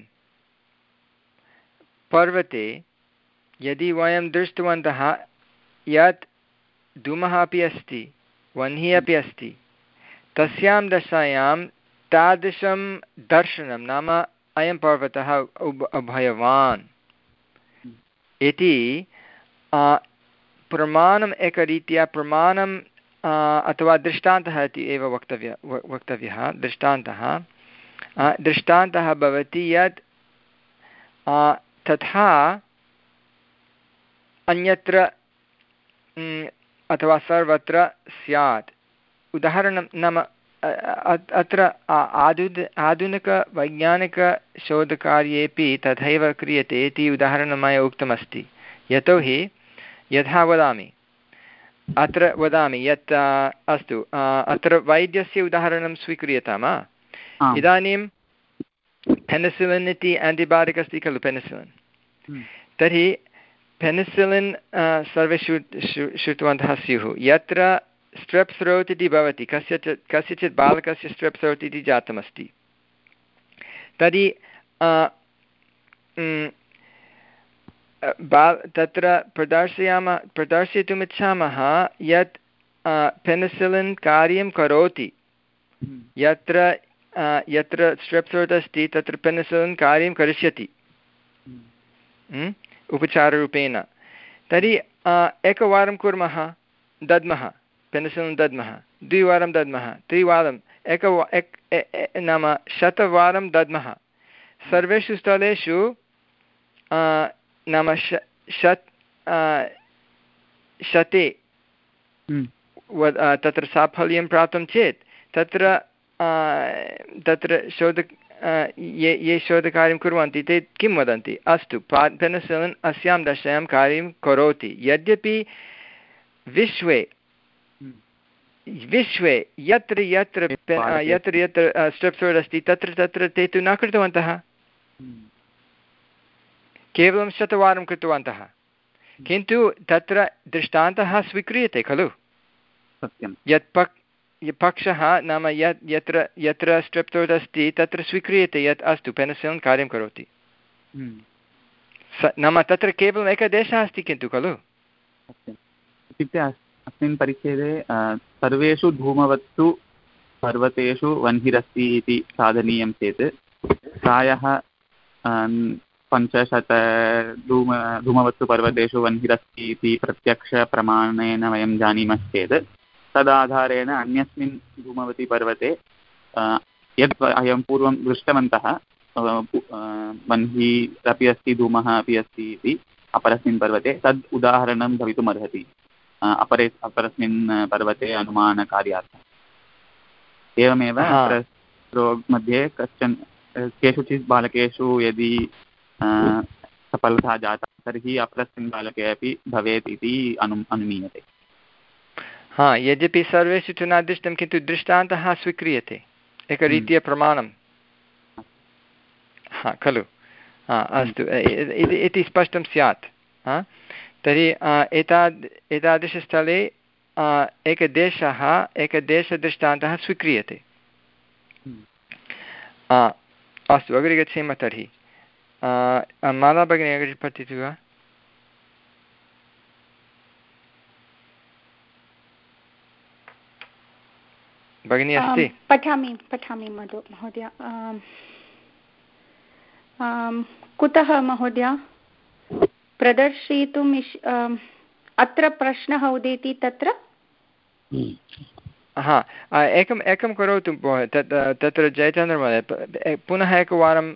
पर्वते यदि वयं दृष्टवन्तः यत् धूमः अपि अस्ति वह्निः अपि अस्ति तस्यां दशायां तादृशं दर्शनं नाम अयं पर्वतः उभ उभयवान् इति प्रमाणम् एकरीत्या प्रमाणम् अथवा दृष्टान्तः इति एव वक्तव्य वक्तव्यः दृष्टान्तः दृष्टान्तः भवति यत् तथा अन्यत्र अथवा सर्वत्र स्यात् उदाहरणं नाम अत्र आधुन आधुनिकवैज्ञानिकशोधकार्येपि तथैव क्रियते इति उदाहरणं मया उक्तमस्ति यतोहि यथा वदामि अत्र वदामि यत् अस्तु अत्र वैद्यस्य उदाहरणं स्वीक्रियताम् इदानीं पेनिसिलिन् इति आण्टिबायोटिक् अस्ति खलु पेनिसिलिन् तर्हि पेनिसिलिन् सर्वे श्रु श्रुतवन्तः स्युः यत्र स्ट्रेप् थ्रोट् इति भवति कस्यचित् कस्यचित् बालकस्य स्ट्रेप् थ्रोट् इति जातमस्ति तर्हि बा तत्र प्रदर्शयामः प्रदर्शयितुमिच्छामः यत् पेनिसिलिन् कार्यं करोति यत्र यत्र स्ट्रेप् थ्रोट् अस्ति तत्र पेनिसिलिन् कार्यं करिष्यति उपचाररूपेण तर्हि एकवारं कुर्मः दद्मः पेनिसिलिन् दद्मः द्विवारं दद्मः त्रिवारम् एक नाम शतवारं दद्मः सर्वेषु स्थलेषु नाम श शत् शते तत्र साफल्यं प्राप्तं चेत् तत्र तत्र शोध ये ये शोधकार्यं कुर्वन्ति ते किं वदन्ति अस्तु पेनिसिलिन् अस्यां दशायां कार्यं करोति यद्यपि विश्वे विश्वे यत्र यत्र यत्र यत्र स्ट्रेप् थ्रोट् अस्ति तत्र तत्र ते तु न कृतवन्तः केवलं शतवारं कृतवन्तः किन्तु तत्र दृष्टान्तः स्वीक्रियते खलु यत् पक् पक्षः नाम यत् यत्र यत्र स्ट्रेप् थ्रोट् अस्ति तत्र स्वीक्रियते यत् अस्तु पेनिसिलिन् कार्यं करोति स नाम तत्र केवलम् एकः देशः अस्ति किन्तु खलु इत्युक्ते अस्मिन् परिच्छेदे सर्वेषु धूमवत्सु पर्वतेषु वह्निरस्ति इति साधनीयं चेत् प्रायः पञ्चशत धूम धूमवत्सु पर्वतेषु वह्निरस्ति इति प्रत्यक्षप्रमाणेन वयं जानीमश्चेत् तदाधारेण अन्यस्मिन् धूमवति पर्वते यत् वयं पूर्वं दृष्टवन्तः वह्निः अपि अस्ति धूमः अपि अस्ति इति अपरस्मिन् पर्वते तद् उदाहरणं भवितुमर्हति अपरे अपरस्मिन् पर्वते अनुमानकार्यार्थम् एवमेव अत्र मध्ये कश्चन केषुचित् बालकेषु यदि सफलता जाता तर्हि अपरस्मिन् बालके अपि भवेत् इति अनु अनुमीयते हा यद्यपि सर्वेषु तु न दृष्टं किन्तु दृष्टान्तः स्वीक्रियते एकरीत्या प्रमाणं हा खलु हा अस्तु इति स्पष्टं स्यात् हा तर्हि एताद् एतादृशस्थले एकदेशः एकदेशदृष्टान्तः स्वीक्रियते अस्तु अग्रे गच्छेम तर्हि माला भगिनी अग्रे पठति वा भगिनी अस्ति पठामि पठामि महोदय कुतः महोदय प्रदर्शयितुम् अत्र प्रश्नः उदेति तत्र हा एकम् एकं करोतु तत् तत्र जयचन्द्रमहोदय पुनः एकवारं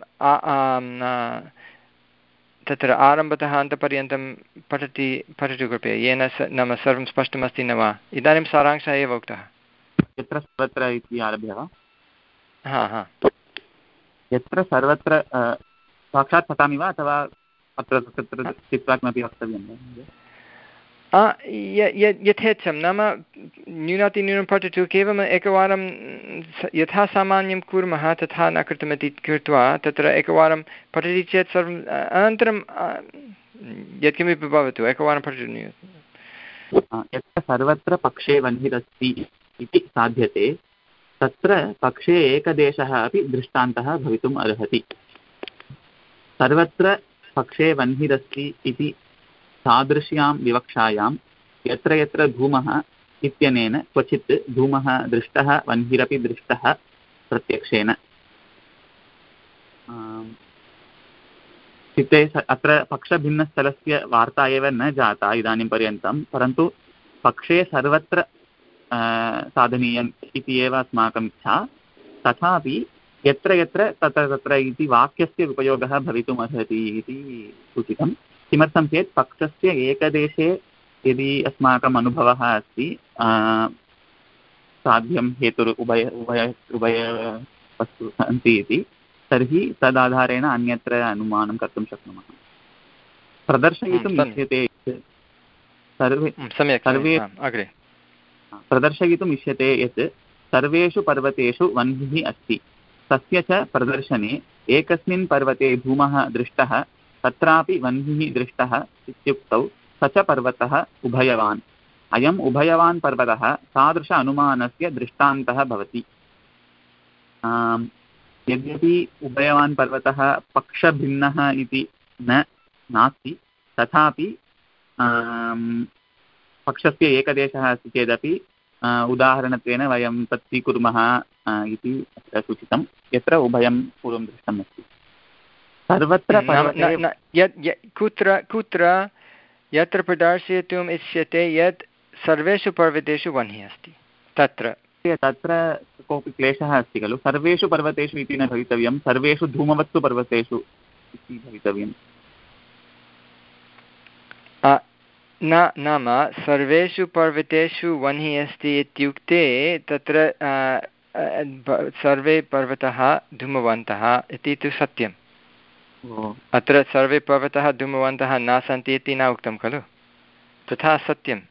तत्र आरम्भतः अन्तपर्यन्तं पठति पठतु कृपया येन नाम सर्वं स्पष्टमस्ति न वा इदानीं सारांशः एव उक्तः यत्र सर्वत्र इति आरभ्य वा हा हा यत्र सर्वत्र साक्षात् पठामि वा अथवा अत्र तत्र चित्वा किमपि वक्तव्यं वा यथेच्छं नाम न्यूनातिन्यूनं पठतु केवलम् एकवारं यथा सामान्यं कुर्मः तथा न कृतमिति कृत्वा तत्र एकवारं पठति चेत् सर्वम् अनन्तरं यत्किमपि भवतु एकवारं पठतु। यत्र सर्वत्र पक्षे वह्निरस्ति इति साध्यते तत्र पक्षे एकदेशः अपि दृष्टान्तः भवितुम् अर्हति। सर्वत्र पक्षे वह्निरस्ति इति तादृश्यां विवक्षायां यत्र यत्र धूमः इत्यनेन क्वचित् धूमः दृष्टः वह्निरपि दृष्टः प्रत्यक्षेन। इत्युक्ते अत्र पक्षभिन्नस्थलस्य वार्ता एव न जाता इदानीं पर्यन्तं, परन्तु पक्षे सर्वत्र साधनीयम् इति एव अस्माकम् इच्छा। तथापि यत्र यत्र तत्र तत्र इति वाक्यस्य उपयोगः भवितुम् अर्हति इति सूचितं। किमर्थं चेत् पक्षस्य एकदेशे यदि अस्माकम् अनुभवः अस्ति साध्यं हेतुः उभय उभय उभय वस्तु सन्ति इति, तर्हि तदाधारेण अन्यत्र अनुमानं कर्तुं शक्नुमः। प्रदर्शयितुम् इष्यते सर्वे सर्वे प्रदर्शयितुम् इष्यते यत् सर्वेषु पर्वतेषु वह्निः अस्ति, तस्य च प्रदर्शने एकस्मिन् पर्वते धूमः दृष्टः तत्रापि वह्निः दृष्टः इत्युक्तौ स च पर्वतः उभयवान्। अयम् उभयवान् पर्वतः तादृश अनुमानस्य दृष्टान्तः भवति। यद्यपि उभयवान् पर्वतः पक्षभिन्नः इति न नास्ति, तथापि पक्षस्य एकदेशः अस्ति चेदपि उदाहरणत्वेन वयं तत् स्वीकुर्मः इति अत्र सूचितं, यत्र उभयं पूर्वं दृष्टम् अस्ति। सर्वत्र कुत्र कुत्र यत्र प्रदर्शयितुम् इष्यते यत् सर्वेषु पर्वतेषु वह्निः अस्ति तत्र तत्र कोऽपि क्लेशः अस्ति खलु। सर्वेषु पर्वतेषु इति न भवितव्यं, सर्वेषु धूमवत्सु पर्वतेषु इति भवितव्यं। न नाम सर्वेषु पर्वतेषु वह्निः अस्ति इत्युक्ते तत्र सर्वे पर्वतः धूमवन्तः इति तु सत्यम्। अत्र सर्वे पर्वतः धूमवन्तः न सन्ति इति न उक्तं खलु, तथा सत्यम्।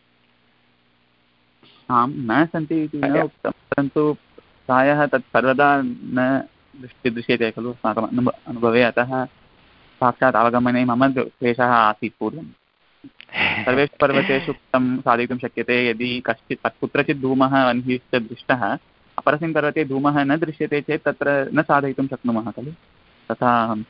आं न सन्ति इति न उक्तं, परन्तु प्रायः तत् सर्वदा न दृष्टि दृश्यते खलु अस्माकम् अनुभवे, अतः साक्षात् अवगमने मम क्लेशः आसीत् पूर्वं। सर्वेषु पर्वतेषु कथं साधयितुं शक्यते यदि कश्चित् कुत्रचित् धूमः वह्निश्च दृष्टः अपरस्मिन् पर्वते धूमः न दृश्यते चेत् तत्र न साधयितुं शक्नुमः खलु, तथा अहं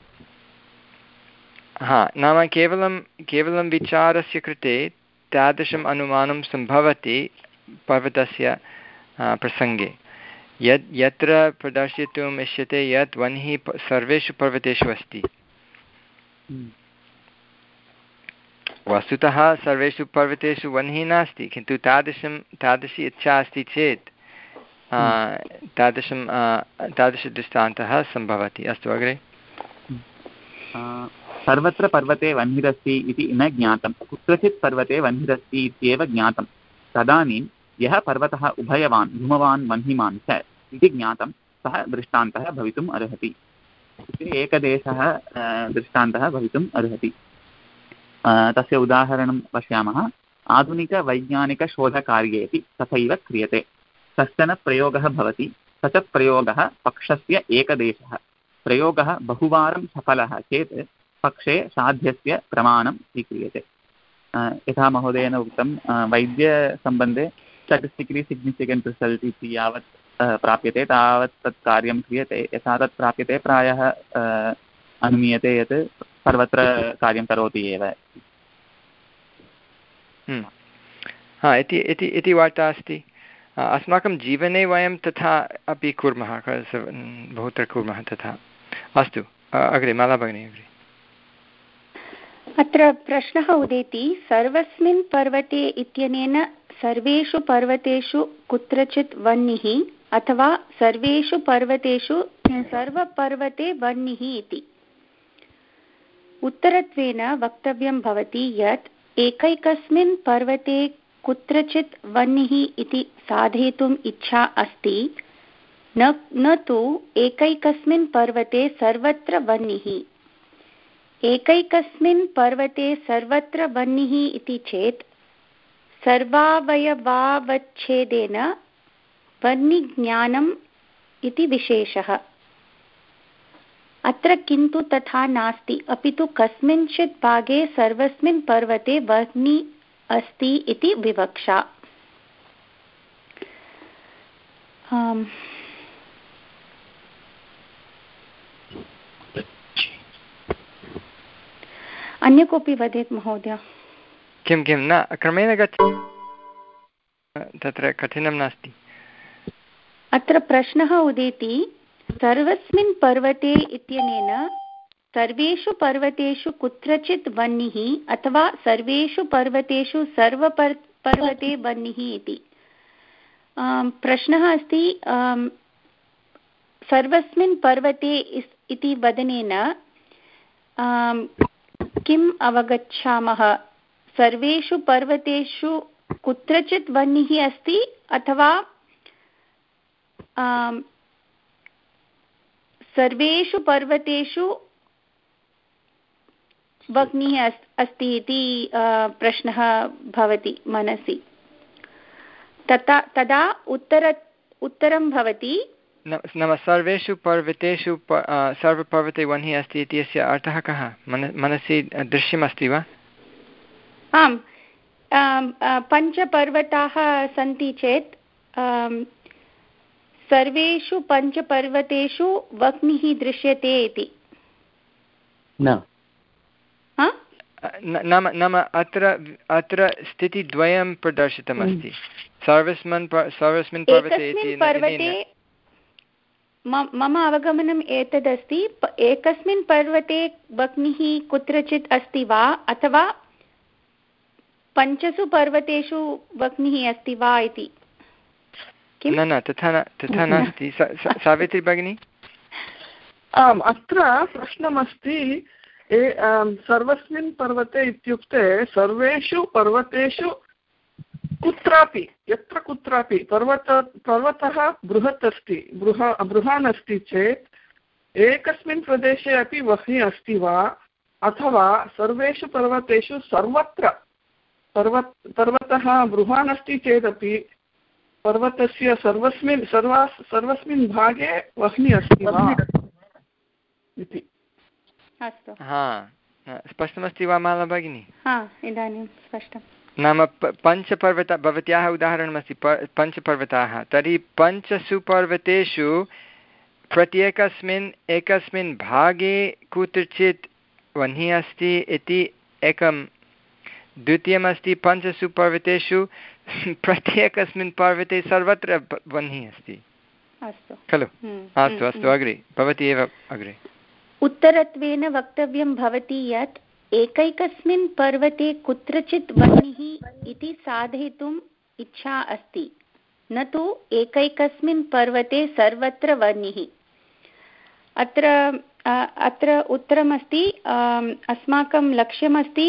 हा नाम केवलं केवलं विचारस्य कृते तादृशम् अनुमानं सम्भवति पर्वतस्य प्रसङ्गे। यत् यत्र प्रदर्शयितुम् इष्यते यत् वह्निः सर्वेषु पर्वतेषु अस्ति। वस्तुतः सर्वेषु पर्वतेषु वह्निः नास्ति, किन्तु तादृशं तादृशी इच्छा अस्ति चेत् तादृशं तादृशदृष्टान्तः सम्भवति। अस्तु अग्रे। सर्वत्र पर्वते वह्निरस्ति इति न ज्ञातं, कुत्रचित् पर्वते वह्निरस्ति इत्येव ज्ञातं। तदानीं यः पर्वतः उभयवान् धूमवान् वह्निमान् च इति ज्ञातं सः दृष्टान्तः भवितुम् अर्हति। एकदेशः दृष्टान्तः भवितुम् अर्हति। तस्य उदाहरणं पश्यामः। आधुनिकवैज्ञानिकशोधकार्येपि तथैव क्रियते। कश्चन प्रयोगः भवति, स च प्रयोगः पक्षस्य एकदेशः। प्रयोगः बहुवारं सफलः चेत् पक्षे साध्यस्य प्रमाणं स्वीक्रियते। यथा महोदयेन उक्तं वैद्यसम्बन्धे स्टाटिस्टिकलि सिग्निफिकेण्ट् रिसल्ट् इति यावत् प्राप्यते तावत् तत् कार्यं क्रियते। यथा तत् प्राप्यते प्रायः अनुमीयते यत् सर्वत्र कार्यं करोति एव। हा इति इति इति वार्ता अस्ति। अस्माकं जीवने वयं तथा अपि कुर्मः, बहुत्र कुर्मः तथा। अस्तु अग्रे माला भगिनी। अग्रे अत्र प्रश्नः उदेति सर्वस्मिन् पर्वते इत्यनेन सर्वेषु पर्वतेषु कुत्रचित् वह्निः अथवा सर्वेषु पर्वतेषु सर्वपर्वते वह्निः इति। उत्तरत्वेन वक्तव्यं भवति यत् एकैकस्मिन् पर्वते कुत्रचित् वह्निः इति साधयितुम् इच्छा अस्ति, न न तु एकैकस्मिन् पर्वते सर्वत्र वह्निः। एकैकस्मिन् पर्वते सर्वत्र वह्निः इति चेत् सर्वावयवावच्छेदेन वर्णिज्ञानम् इति विशेषः। अत्र किन्तु तथा नास्ति, अपि तु कस्मिंश्चित् भागे सर्वस्मिन् पर्वते वर्णि अस्ति इति विवक्षा। अन्य कोऽपि वदेत् महोदय? किं किं न क्रमेण गच्छ, तत्र कठिनं नास्ति। अत्र प्रश्नः उदेति सर्वस्मिन् पर्वते इत्यनेन सर्वेषु पर्वतेषु कुत्रचित् वह्निः अथवा सर्वेषु पर्वतेषु सर्वपर् पर्वते वह्निः इति प्रश्नः अस्ति। सर्वस्मिन् पर्वते इति वदनेन किम् अवगच्छामः? सर्वेषु पर्वतेषु कुत्रचित् वह्निः अस्ति अथवा सर्वेषु पर्वतेषु वह्निः अस्ति इति प्रश्नः भवति मनसि। तथा तदा उत्तर उत्तरं भवति नाम सर्वेषु पर्वतेषु सर्वपर्वते वह्निः अस्ति इत्यस्य अर्थः कः? मन मनसि दृश्यमस्ति वा? आम्, पञ्चपर्वताः सन्ति चेत् सर्वेषु पञ्चपर्वतेषु वह्निः दृश्यते इति न। नाम नाम अत्र अत्र स्थितिद्वयं प्रदर्शितमस्ति। सर्वस्मिन् सर्वस्मिन् पर्वते मम अवगमनम् एतदस्ति, एकस्मिन् पर्वते वह्निः कुत्रचित् अस्ति वा अथवा पञ्चसु पर्वतेषु वह्निः अस्ति वा इति। न न तथा न तथा नास्ति। सावित्री भगिनी? आम्, अत्र प्रश्नमस्ति सर्वस्मिन् पर्वते इत्युक्ते सर्वेषु पर्वतेषु कुत्रापि यत्र कुत्रापि पर्वत पर्वतः बृहत् अस्ति बृह बृहान् अस्ति चेत् एकस्मिन् प्रदेशे अपि वह्निः अस्ति वा अथवा सर्वेषु पर्वतेषु सर्वत्र पर्वत पर्वतः बृहान् अस्ति चेदपि पर्वतस्य सर्वस्मिन् सर्वा सर्वस्मिन् भागे वह्निः अस्ति वा इति। अस्तु, हा स्पष्टमस्ति वा माला भगिनी? हा, इदानीं स्पष्टं। नाम पञ्चपर्वत भवत्याः उदाहरणमस्ति पञ्चपर्वताः, तर्हि पञ्चसु पर्वतेषु प्रत्येकस्मिन् एकस्मिन् भागे कुत्रचित् वह्निः अस्ति इति एकं। द्वितीयमस्ति पञ्चसु पर्वतेषु प्रत्येकस्मिन् पर्वते सर्वत्र वह्निः अस्ति खलु? अस्तु अस्तु, अग्रे भवती एव अग्रे। उत्तरत्वेन वक्तव्यं भवति यत् एकैकस्मिन् पर्वते कुत्रचित् वह्निः इति साधयितुम् इच्छा अस्ति, न तु एकैकस्मिन् पर्वते सर्वत्र वह्निः। अत्र अत्र उत्तरमस्ति, अस्माकं लक्ष्यमस्ति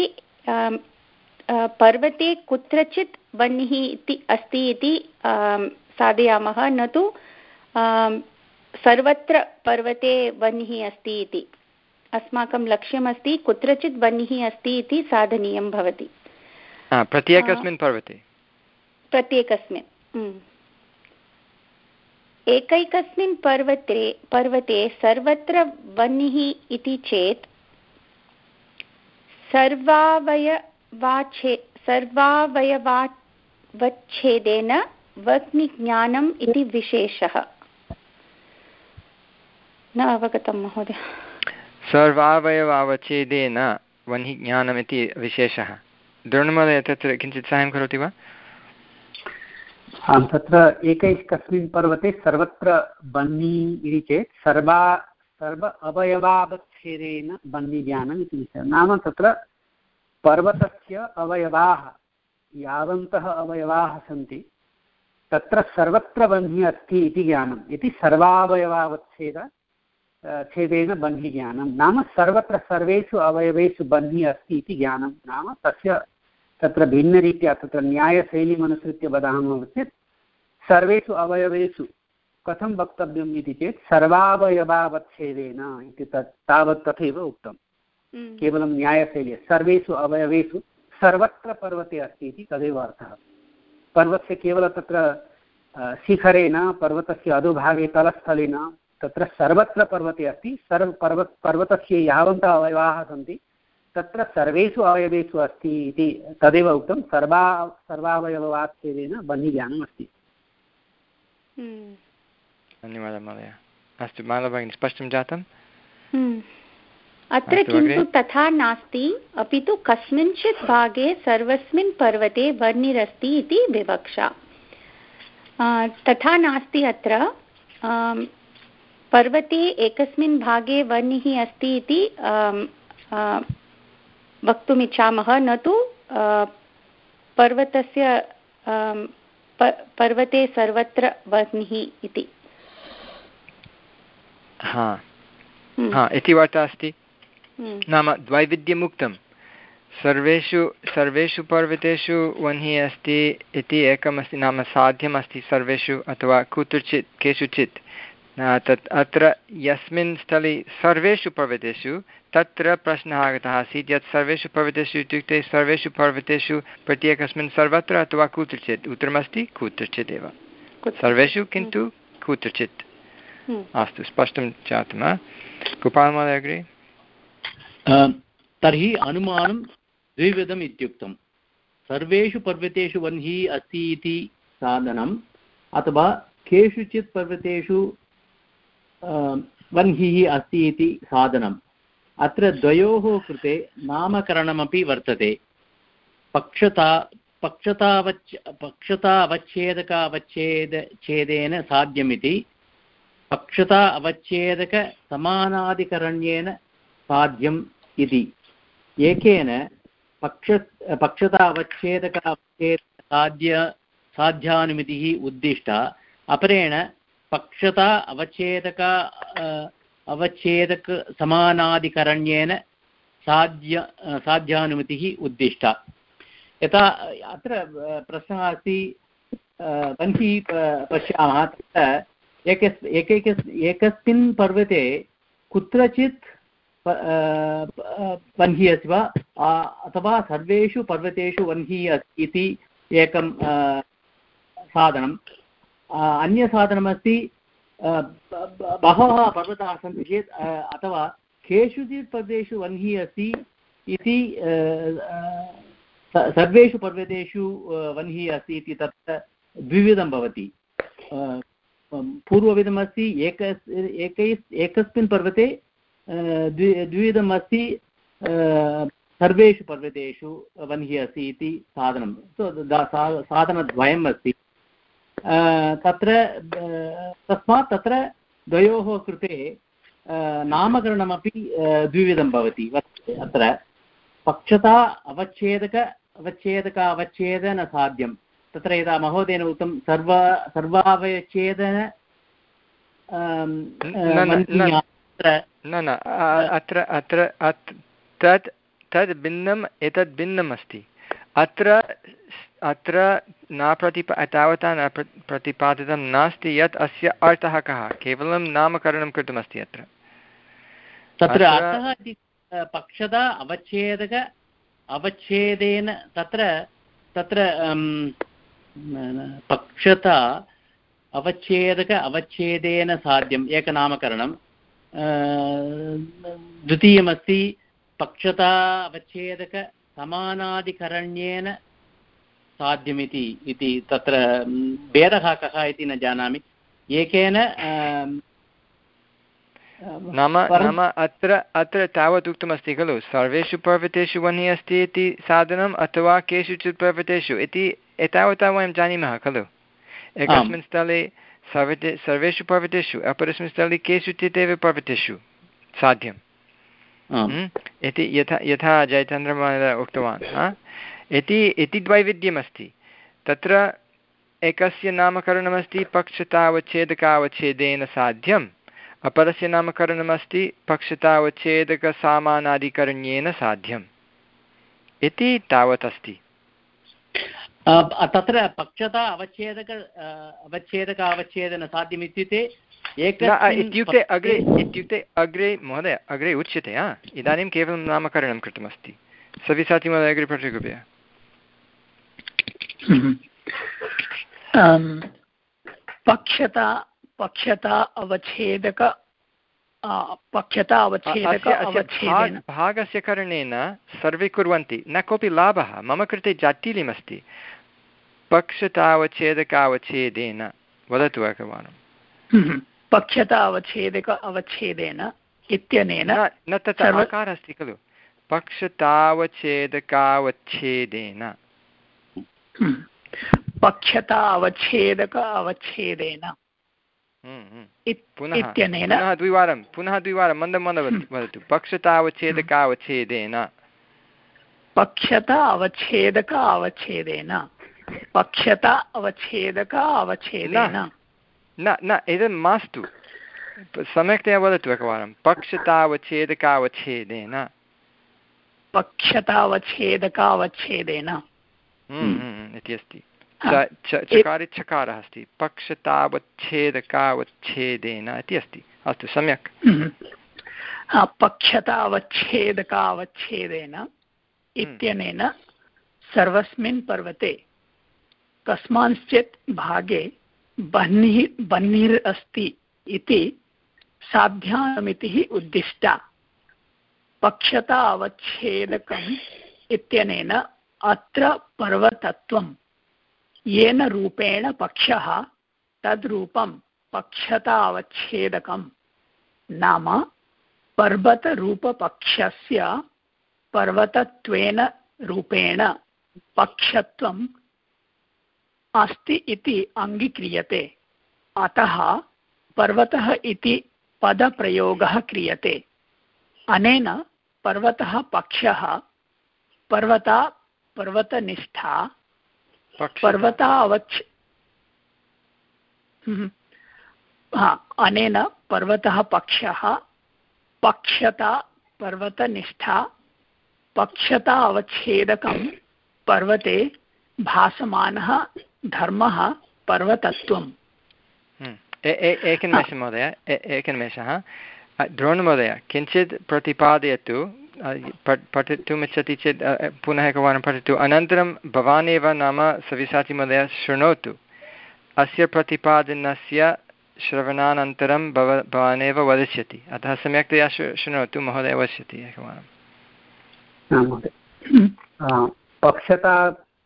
पर्वते कुत्रचित् वह्निः इति अस्ति इति साधयामः, न तु सर्वत्र पर्वते वह्निः अस्ति इति। अस्माकं लक्ष्यमस्ति कुत्रचित् वह्निः अस्ति इति साधनीयं भवति प्रत्येकस्मिन् पर्वते। प्रत्येकस्मिन् एकैकस्मिन् पर्वते पर्वते सर्वत्र वह्निः इति चेत् सर्वावयवाच्छे सर्वावयवावच्छेदेन वह्निज्ञानम् इति विशेषः। न अवगतं महोदय? सर्वावयवावच्छेदेन वह्निज्ञानम् इति विशेषः। द्रोणमहोदय तत्र किञ्चित् साहाय्यं करोति वा? आं, तत्र एकैकस्मिन् पर्वते सर्वत्र वह्निः इति चेत् सर्वा सर्व अवयवावच्छेदेन वह्निज्ञानम् इति विषयः। नाम तत्र पर्वतस्य अवयवाः यावन्तः अवयवाः सन्ति तत्र सर्वत्र वह्निः अस्ति इति ज्ञानम् इति सर्वावयवावच्छेद छेदेन वह्निज्ञानं। नाम सर्वत्र सर्वेषु अवयवेषु वह्निः अस्ति इति ज्ञानं। नाम तस्य तत्र भिन्नरीत्या तत्र न्यायशैलीमनुसृत्य वदामः चेत् सर्वेषु अवयवेषु कथं वक्तव्यम् इति चेत् सर्वावयवावच्छेदेन इति तत् तावत् तथैव उक्तं। केवलं न्यायशैली सर्वेषु अवयवेषु सर्वत्र पर्वते अस्ति इति तदेव अर्थः। पर्वतस्य केवलं तत्र शिखरेण पर्वतस्य अधोभागे तलस्थलेन तत्र सर्वत्र पर्वते अस्ति। सर्व पर्वत पर्वतस्य यावन्तः अवयवाः सन्ति तत्र सर्वेषु अवयवेषु अस्ति इति तदेव उक्तं। सर्वा सर्वावयववाच्छेदेन बन्धिज्ञानम् अस्ति। धन्यवादः महोदय। अस्तु माला भगिनी, स्पष्टं जातम्? अत्र किन्तु तथा नास्ति, अपि तु कस्मिंश्चित् भागे सर्वस्मिन् पर्वते वर्णिरस्ति इति विवक्षा। तथा नास्ति, अत्र पर्वते एकस्मिन् भागे वर्णिः अस्ति इति वक्तुमिच्छामः, न तु पर्वतस्य पर्वते सर्वत्र वर्णिः इति। हा हा इति वार्ता अस्ति। नाम द्वैविध्यमुक्तं, सर्वेषु सर्वेषु पर्वतेषु वह्निः अस्ति इति एकमस्ति, नाम साध्यमस्ति सर्वेषु अथवा कुत्रचित् केषुचित्। तत् अत्र यस्मिन् स्थले सर्वेषु पर्वतेषु, तत्र प्रश्नः आगतः आसीत् यत् सर्वेषु पर्वतेषु इत्युक्ते सर्वेषु पर्वतेषु प्रत्येकस्मिन् सर्वत्र अथवा कुत्रचित्। उत्तरमस्ति कुत्रचित् एव, सर्वेषु किन्तु कुत्रचित्। अस्तु, स्पष्टं जातं। गोपालमहोदय अग्रे। तर्हि अनुमानं द्विविधम् इत्युक्तं, सर्वेषु पर्वतेषु वह्निः अस्ति इति साधनम्, अथवा केषुचित् पर्वतेषु वह्निः अस्ति इति साधनम्। अत्र द्वयोः कृते नामकरणमपि वर्तते। पक्षता पक्षतावच् पक्षता अवच्छेदकावच्छेद छेदेन साध्यमिति, पक्षता अवच्छेदक समानाधिकरण्येन साध्यम् इति। एकेन पक्ष पक्षता अवच्छेदकावच्छेद साध्य साध्यानुमितिः उद्दिष्टा, अपरेण पक्षता अवच्छेदक अवच्छेदक समानाधिकरण्येन साध्य साध्यानुमितिः उद्दिष्टा। यथा अत्र प्रश्नः अस्ति, वह्निः पश्यामः, तत्र एकस् एकैक एकस्मिन् पर्वते कुत्रचित् वह्निः अस्ति वा अथवा सर्वेषु पर्वतेषु वह्निः अस्ति इति एकं साधनम्। अन्यसाधनमस्ति, बहवः पर्वताः सन्ति चेत् अथवा केषुचित् पर्वतेषु वह्निः अस्ति इति सर्वेषु पर्वतेषु वह्निः अस्ति इति तत्र द्विविधं भवति। पूर्वविधमस्ति एक एकै एकस्मिन् पर्वते, द्वि द्विविधम् अस्ति सर्वेषु पर्वतेषु वह्निः अस्ति इति साधनं। साधनद्वयम् अस्ति तत्र। तस्मात् तत्र द्वयोः कृते नामकरणमपि द्विविधं भवति। अत्र पक्षता अवच्छेदक अवच्छेदक अवच्छेदन साध्यं, तत्र यदा महोदयेन उक्तं सर्व सर्वावच्छेदन न न अत्र अत्र तत् तद् भिन्नम् एतद् भिन्नम् अस्ति। अत्र अत्र न प्रतिपा तावता न प्रतिपादितं नास्ति यत् अस्य अर्थः कः, केवलं नामकरणं कृतमस्ति अत्र। तत्र अर्थः इति पक्षता अवच्छेदक अवच्छेदेन, तत्र तत्र पक्षता अवच्छेदक अवच्छेदेन साध्यम् एकनामकरणं। द्वितीयमस्ति पक्षता अवच्छेदक समानाधिकरण्येन साध्यमिति इति। तत्र भेदः कः इति न जानामि। एकेन नाम नाम अत्र अत्र तावत् उक्तमस्ति खलु, सर्वेषु पर्वतेषु वह्निः अस्ति इति साधनम् अथवा केषुचित् पर्वतेषु इति। एतावता वयं जानीमः खलु, एकस्मिन् स्थले सर्वते सर्वेषु पर्वतेषु, अपरस्मिन् स्थले केषुचित् एव पर्वतेषु साध्यम् इति। यथा यथा जयचन्द्रमहोदय उक्तवान्, इति इति द्वैविध्यमस्ति। तत्र एकस्य नामकरणमस्ति पक्षतावच्छेदकावच्छेदेन साध्यम्, अपरस्य नामकरणमस्ति पक्षतावच्छेदकसामानाधिकरण्येन साध्यम् इति तावत् अस्ति। तत्र पक्षता अवच्छेदक अवच्छेदक अवच्छेदन साध्यम् इत्युक्ते इत्युक्ते अग्रे इत्युक्ते अग्रे महोदय अग्रे उच्यते। हा, इदानीं केवलं नामकरणं कृतमस्ति, सविसाचि महोदय अग्रे पठतु कृपया। पक्षता पक्षता अवच्छेदक पक्षता अवच्छेदक अवच्छेदेन भागस्य करणेन सर्वे कुर्वन्ति, न कोऽपि लाभः। मम कृते जाटिल्यमस्ति। पक्षतावच्छेदकावच्छेदेन वदतु एकवारं। पक्षता अवच्छेदक अवच्छेदेन इत्यनेन न तत्र आकारः अस्ति खलु। पक्षतावच्छेदकावच्छेदेन पक्षता अवच्छेदक अवच्छेदेन पुनः पुनः द्विवारं पुनः द्विवारं मन्दं मन्दं वदतु। पक्षतावच्छेदकावच्छेदेन पक्षता अवच्छेदक अवच्छेदेन पक्षता अवच्छेदक अवच्छेदेन न न एतत् मास्तु, सम्यक्तया वदतु एकवारं। पक्षतावच्छेदकावच्छेदेन पक्षतावच्छेदकावच्छेदेन इति अस्ति। चकारे चकारः अस्ति। पक्षतावच्छेदकावच्छेदेन इति अस्ति। अस्तु, सम्यक्। पक्षतावच्छेदकावच्छेदेन इत्यनेन सर्वस्मिन् पर्वते कस्मांश्चित् भागे बह्निः बह्निर् अस्ति इति साध्यामितिः उद्दिष्टा। पक्षता अवच्छेदकम् इत्यनेन अत्र पर्वतत्वं येन रूपेण पक्षः तद्रूपं पक्षता अवच्छेदकं नाम पर्वतरूपपक्षस्य पर्वतत्वेन रूपेण पक्षत्वम् अस्ति इति अङ्गीक्रियते। अतः पर्वतः इति पदप्रयोगः क्रियते। अनेन पर्वतः पक्षः पर्वता पर्वतनिष्ठा पर्वता अवच्छ अनेन पर्वतः पक्षः पक्षता पर्वतनिष्ठा पक्षता अवच्छेदकं पर्वते भासमानः धर्मः पर्वतत्वम्। एकनिमेषं महोदय, एकनिमेषः। द्रोणमहोदय किञ्चित् प्रतिपादयतु। पठितुमिच्छति चेत् पुनः एकवारं पठतु। अनन्तरं भवान् एव नाम सविसाचि महोदय शृणोतु। अस्य प्रतिपादनस्य श्रवणानन्तरं भव भवान् एव वदिष्यति। अतः सम्यक्तया शृणोतु महोदय, वदिष्यति एकवारं। पक्षता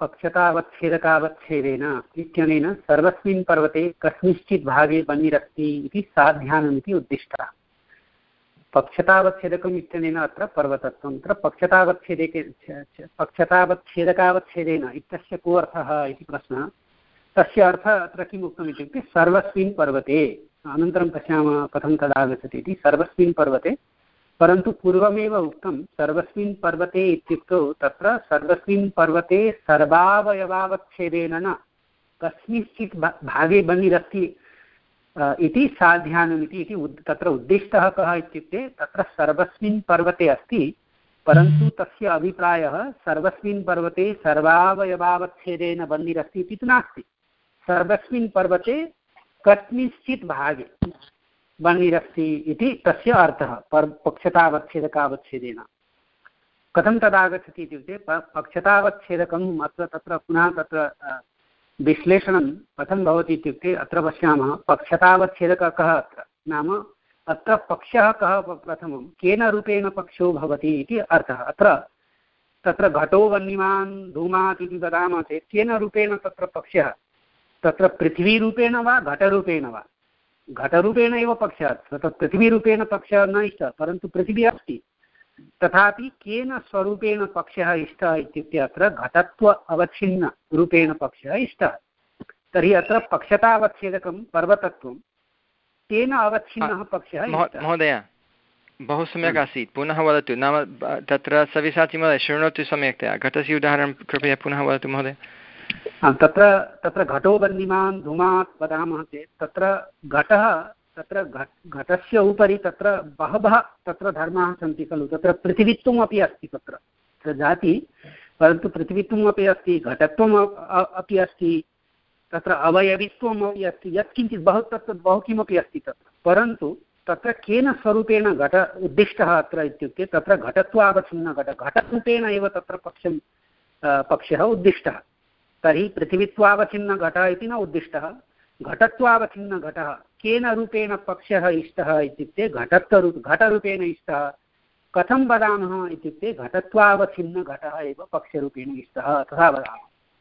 पक्षतावच्छेदकावच्छेदेन इत्यनेन सर्वस्मिन् पर्वते कस्मिंश्चित् भागे बन्निरस्ति इति साध्यानमिति उद्दिष्टः। पक्षतावच्छेदकम् इत्यनेन अत्र पर्वतत्वम्। अत्र पक्षतावच्छेदके पक्षतावच्छेदकावच्छेदेन इत्यस्य को अर्थः इति प्रश्नः। तस्य अर्थः अत्र किम् उक्तम् इत्युक्ते सर्वस्मिन् पर्वते। अनन्तरं पश्यामः कथं तदागच्छति इति। सर्वस्मिन् पर्वते, परन्तु पूर्वमेव उक्तं सर्वस्मिन् पर्वते इत्युक्तौ तत्र सर्वस्मिन् पर्वते सर्वावयवावच्छेदेन न कस्मिंश्चित् भागे बन्निरस्ति इति साध्यानमिति इति तत्र उद्दिष्टः कः इत्युक्ते तत्र सर्वस्मिन् पर्वते अस्ति, परन्तु तस्य अभिप्रायः सर्वस्मिन् पर्वते सर्वावयवावच्छेदेन बन्निरस्ति इति तु नास्ति। सर्वस्मिन् पर्वते कस्मिंश्चित् भागे बन्निरस्ति इति तस्य अर्थः पक्षतावच्छेदकावच्छेदेन। कथं तदागच्छति इत्युक्ते पक्षतावच्छेदकम् अत्र तत्र पुनः तत्र विश्लेषणं कथं भवति इत्युक्ते अत्र पश्यामः पक्षतावच्छेदकः कः अत्र नाम अत्र पक्षः कः प्रथमं केन रूपेण पक्षो भवति इति अर्थः। अत्र तत्र घटो वह्निमान् धूमात् इति वदामः चेत् केन रूपेण तत्र पक्षः तत्र पृथ्वीरूपेण वा घटरूपेण वा? घटरूपेण एव पक्षः। तत्र पृथ्वीरूपेण पक्षः न इष्टः, परन्तु पृथिवी अस्ति। तथापि केन स्वरूपेण पक्षः इष्टः इत्युक्ते अत्र घटत्व अवच्छिन्नरूपेण पक्षः इष्टः। तर्हि अत्र पक्षतावच्छेदकं पर्वतत्वं तेन अवच्छिन्नः पक्षः। महोदय बहु सम्यक् आसीत्, पुनः वदतु। नाम तत्र सविसाचि महोदय शृणोतु सम्यक्तया। घटस्य उदाहरणं कृपया पुनः वदतु महोदय। तत्र तत्र घटो वह्निमान् धूमात् वदामः चेत् तत्र घटः तत्र घट घटस्य उपरि तत्र बहवः तत्र धर्माः सन्ति खलु। तत्र पृथिवीत्वम् अपि अस्ति तत्र तत्र जाति, परन्तु पृथिवीत्वम् अपि अस्ति, घटत्वम् अपि अस्ति, तत्र अवयवित्वम् अपि अस्ति, यत्किञ्चित् बहु तत्र बहु किमपि अस्ति तत्र। परन्तु तत्र केन स्वरूपेण घट उद्दिष्टः अत्र इत्युक्ते तत्र घटत्वावच्छिन्नघट घटरूपेण एव तत्र पक्षं पक्षः उद्दिष्टः। तर्हि पृथिवीत्वावच्छिन्नघटः इति न उद्दिष्टः, घटत्वावच्छिन्नघटः केन रूपेण पक्षः इष्टः इत्युक्ते घटत्वरूप घटरूपेण इष्टः। कथं वदामः इत्युक्ते घटत्वावच्छिन्नघटः एव पक्षरूपेण इष्टः तथा वदामः।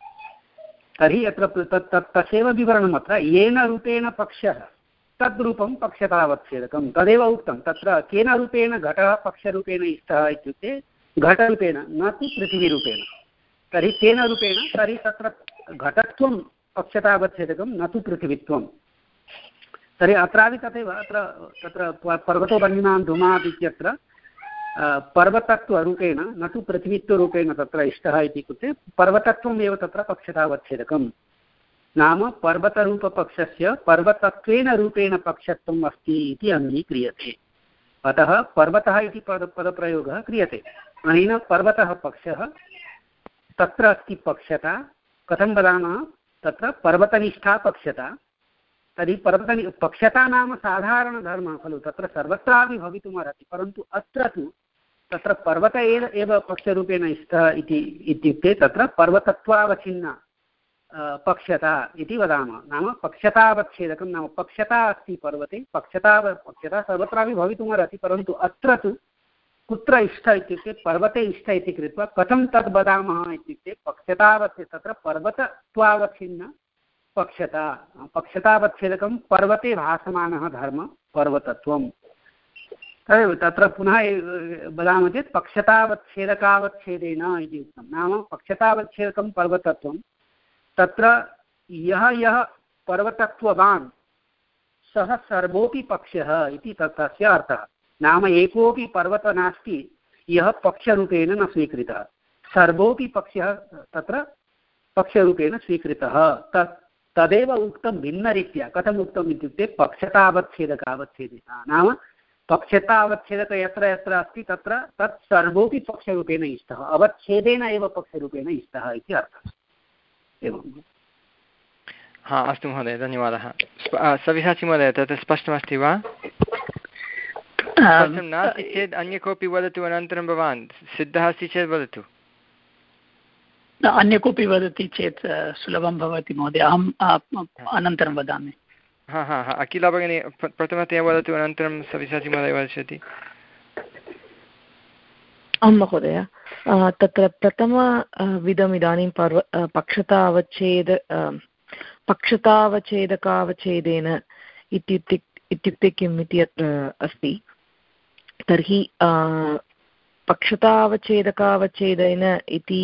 तर्हि अत्र तत् तस्यैव विवरणम् अत्र येन रूपेण पक्षः तद्रूपं पक्षतावच्छेदकं तदेव उक्तं। तत्र केन रूपेण घटः पक्षरूपेण इष्टः इत्युक्ते घटरूपेण न तु पृथिवीरूपेण। तर्हि केन रूपेण तर्हि तत्र घटत्वं पक्षतावच्छेदकं न तु पृथिवीत्वं। तर्हि अत्रापि तथैव अत्र तत्र पर्वतो बन्धीनां धूमात् इत्यत्र पर्वतत्वरूपेण न तु पृथिवीत्वरूपेण तत्र इष्टः इति कृते पर्वतत्वम् एव तत्र पक्षतावच्छेदकं। नाम पर्वतरूपपक्षस्य पर्वतत्वेन रूपेण पक्षत्वम् अस्ति इति अङ्गीक्रियते। अतः पर्वतः इति पद पदप्रयोगः क्रियते। अनेन पर्वतः पक्षः तत्र अस्ति पक्षता। कथं वदामः तत्र पर्वतनिष्ठा पक्षता। तर्हि पर्वतनि पक्षता नाम साधारणधर्मः खलु, तत्र सर्वत्रापि भवितुमर्हति, परन्तु अत्र तु तत्र पर्वत एव पक्षरूपेण इष्टः इति इत्युक्ते तत्र पर्वतत्वावच्छिन्न पक्षता इति वदामः। नाम पक्षतावच्छेदकं नाम पक्षता अस्ति पर्वते, पक्षता पक्षता सर्वत्रापि भवितुमर्हति, परन्तु अत्र तु कुत्र इष्ट इत्युक्ते पर्वते इष्ट इति कृत्वा कथं तद् वदामः इत्युक्ते पक्षतावच्छे तत्र पर्वतत्वावच्छिन्न पक्षता पक्षतावच्छेदकं पर्वते भासमानः धर्म पर्वतत्वं। तदेव तत्र पुनः वदामः चेत् पक्षतावच्छेदकावच्छेदेन इति उक्तं। नाम पक्षतावच्छेदकं पर्वतत्वं तत्र यः यः पर्वतत्ववान् सः सर्वोऽपि पक्षः इति तस्य अर्थः। नाम एकोऽपि पर्वतः नास्ति यः पक्षरूपेण न स्वीकृतः, सर्वोऽपि पक्षः तत्र पक्षरूपेण स्वीकृतः। तत् तदेव उक्तं भिन्नरीत्या। कथम् उक्तम् इत्युक्ते पक्षतावच्छेदकावच्छेदेन। नाम पक्षतावच्छेदक यत्र यत्र अस्ति तत्र तत् सर्वोऽपि पक्षरूपेण इष्टः, अवच्छेदेन एव पक्षरूपेण इष्टः इति अर्थः। एवं। हा अस्तु महोदय, धन्यवादः। सविहासी महोदय, तत् स्पष्टमस्ति वा? स्पष्टं नास्ति चेत् अन्य कोऽपि वदतु, अनन्तरं भवान् सिद्धः अस्ति चेत् वदतु। अन्य कोऽपि वदति चेत् सुलभं भवति महोदय, अहम् अनन्तरं वदामि। हा हा हा अखिला भगिनी प्रथमतया वदतु, अनन्तरं सविशाची महोदय वदिष्यति। आं महोदय, तत्र प्रथमविधम् इदानीं पर्व पक्षता अवच्छेद पक्षतावच्छेदकावच्छेदेन इत्युक्ते इत्युक्ते किम् इति अत्र अस्ति। तर्हि पक्षतावच्छेदकावच्छेदेन इति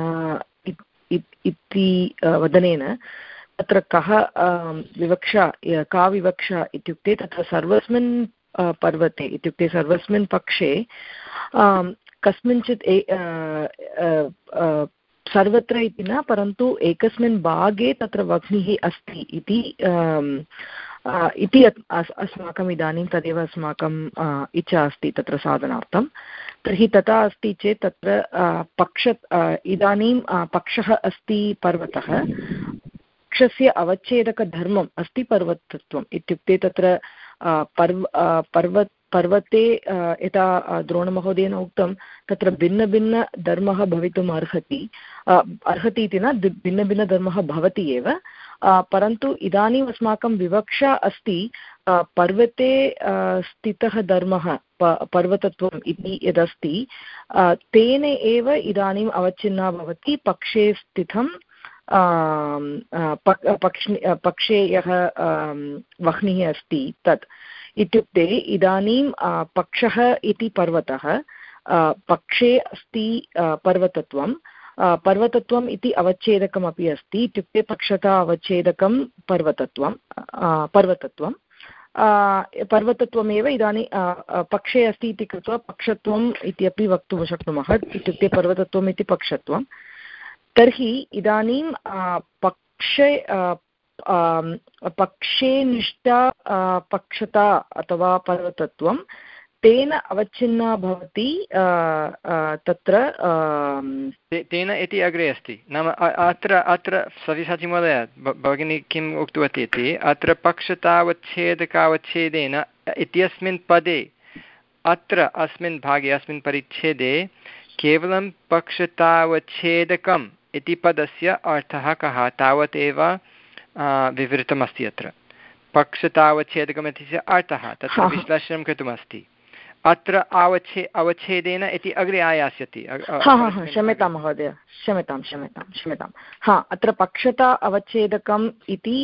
इति वदनेन तत्र कः विवक्षा का विवक्षा इत्युक्ते तत्र सर्वस्मिन् पर्वते इत्युक्ते सर्वस्मिन् पक्षे कस्मिंश्चित् सर्वत्र इति न, परन्तु एकस्मिन् भागे तत्र वह्निः अस्ति इति इति अस्माकम् इदानीं तदेव अस्माकं इच्छा अस्ति तत्र साधनार्थं। तर्हि तथा अस्ति चेत् तत्र पक्ष इदानीं पक्षः अस्ति पर्वतः, पक्षस्य अवच्छेदकधर्मम् अस्ति पर्वतत्वम्। इत्युक्ते तत्र पर्व पर्वत पर्वते यथा द्रोणमहोदयेन उक्तं तत्र भिन्नभिन्नधर्मः भवितुम् अर्हति अर्हति इति न, भिन्नभिन्नधर्मः भवति एव, परन्तु इदानीम् अस्माकं विवक्षा अस्ति पर्वते स्थितः धर्मः पर्वतत्वम् इति यदस्ति तेन एव इदानीम् अवच्छिन्ना भवति पक्षे स्थितं पक्ष पक्षे यः वह्निः अस्ति तत्। इत्युक्ते इदानीं पक्षः इति पर्वतः, पक्षे अस्ति पर्वतत्वं, पर्वतत्वम् इति अवच्छेदकमपि अस्ति। इत्युक्ते पक्षता अवच्छेदकं पर्वतत्वं पर्वतत्वं पर्वतत्वमेव इदानीं पक्षे अस्ति इति कृत्वा पक्षत्वम् इति अपि वक्तुं शक्नुमः। इत्युक्ते पर्वतत्वम् इति पक्षत्वं। तर्हि इदानीं पक्षे पक्षे निष्ठा पक्षता अथवा पर्वतत्वं तेन अवच्छिन्ना भवति तत्र तेन इति अग्रे अस्ति। नाम अत्र अत्र सविशाची महोदय भगिनी किम् उक्तवती इति, अत्र पक्षतावच्छेदकावच्छेदेन इत्यस्मिन् पदे अत्र अस्मिन् भागे अस्मिन् परिच्छेदे केवलं पक्षतावच्छेदकम् इति पदस्य अर्थः कः तावदेव विवृतमस्ति अत्र। पक्षतावच्छेदकम् इत्यस्य अर्थः तत्र विश्लेषणं कृतमस्ति। अत्र अवच्छे अवच्छेदेन इति अग्रे आयास्यति। क्षम्यतां महोदय, क्षम्यतां क्षम्यतां क्षम्यतां हा अत्र पक्षता अवच्छेदकम् इति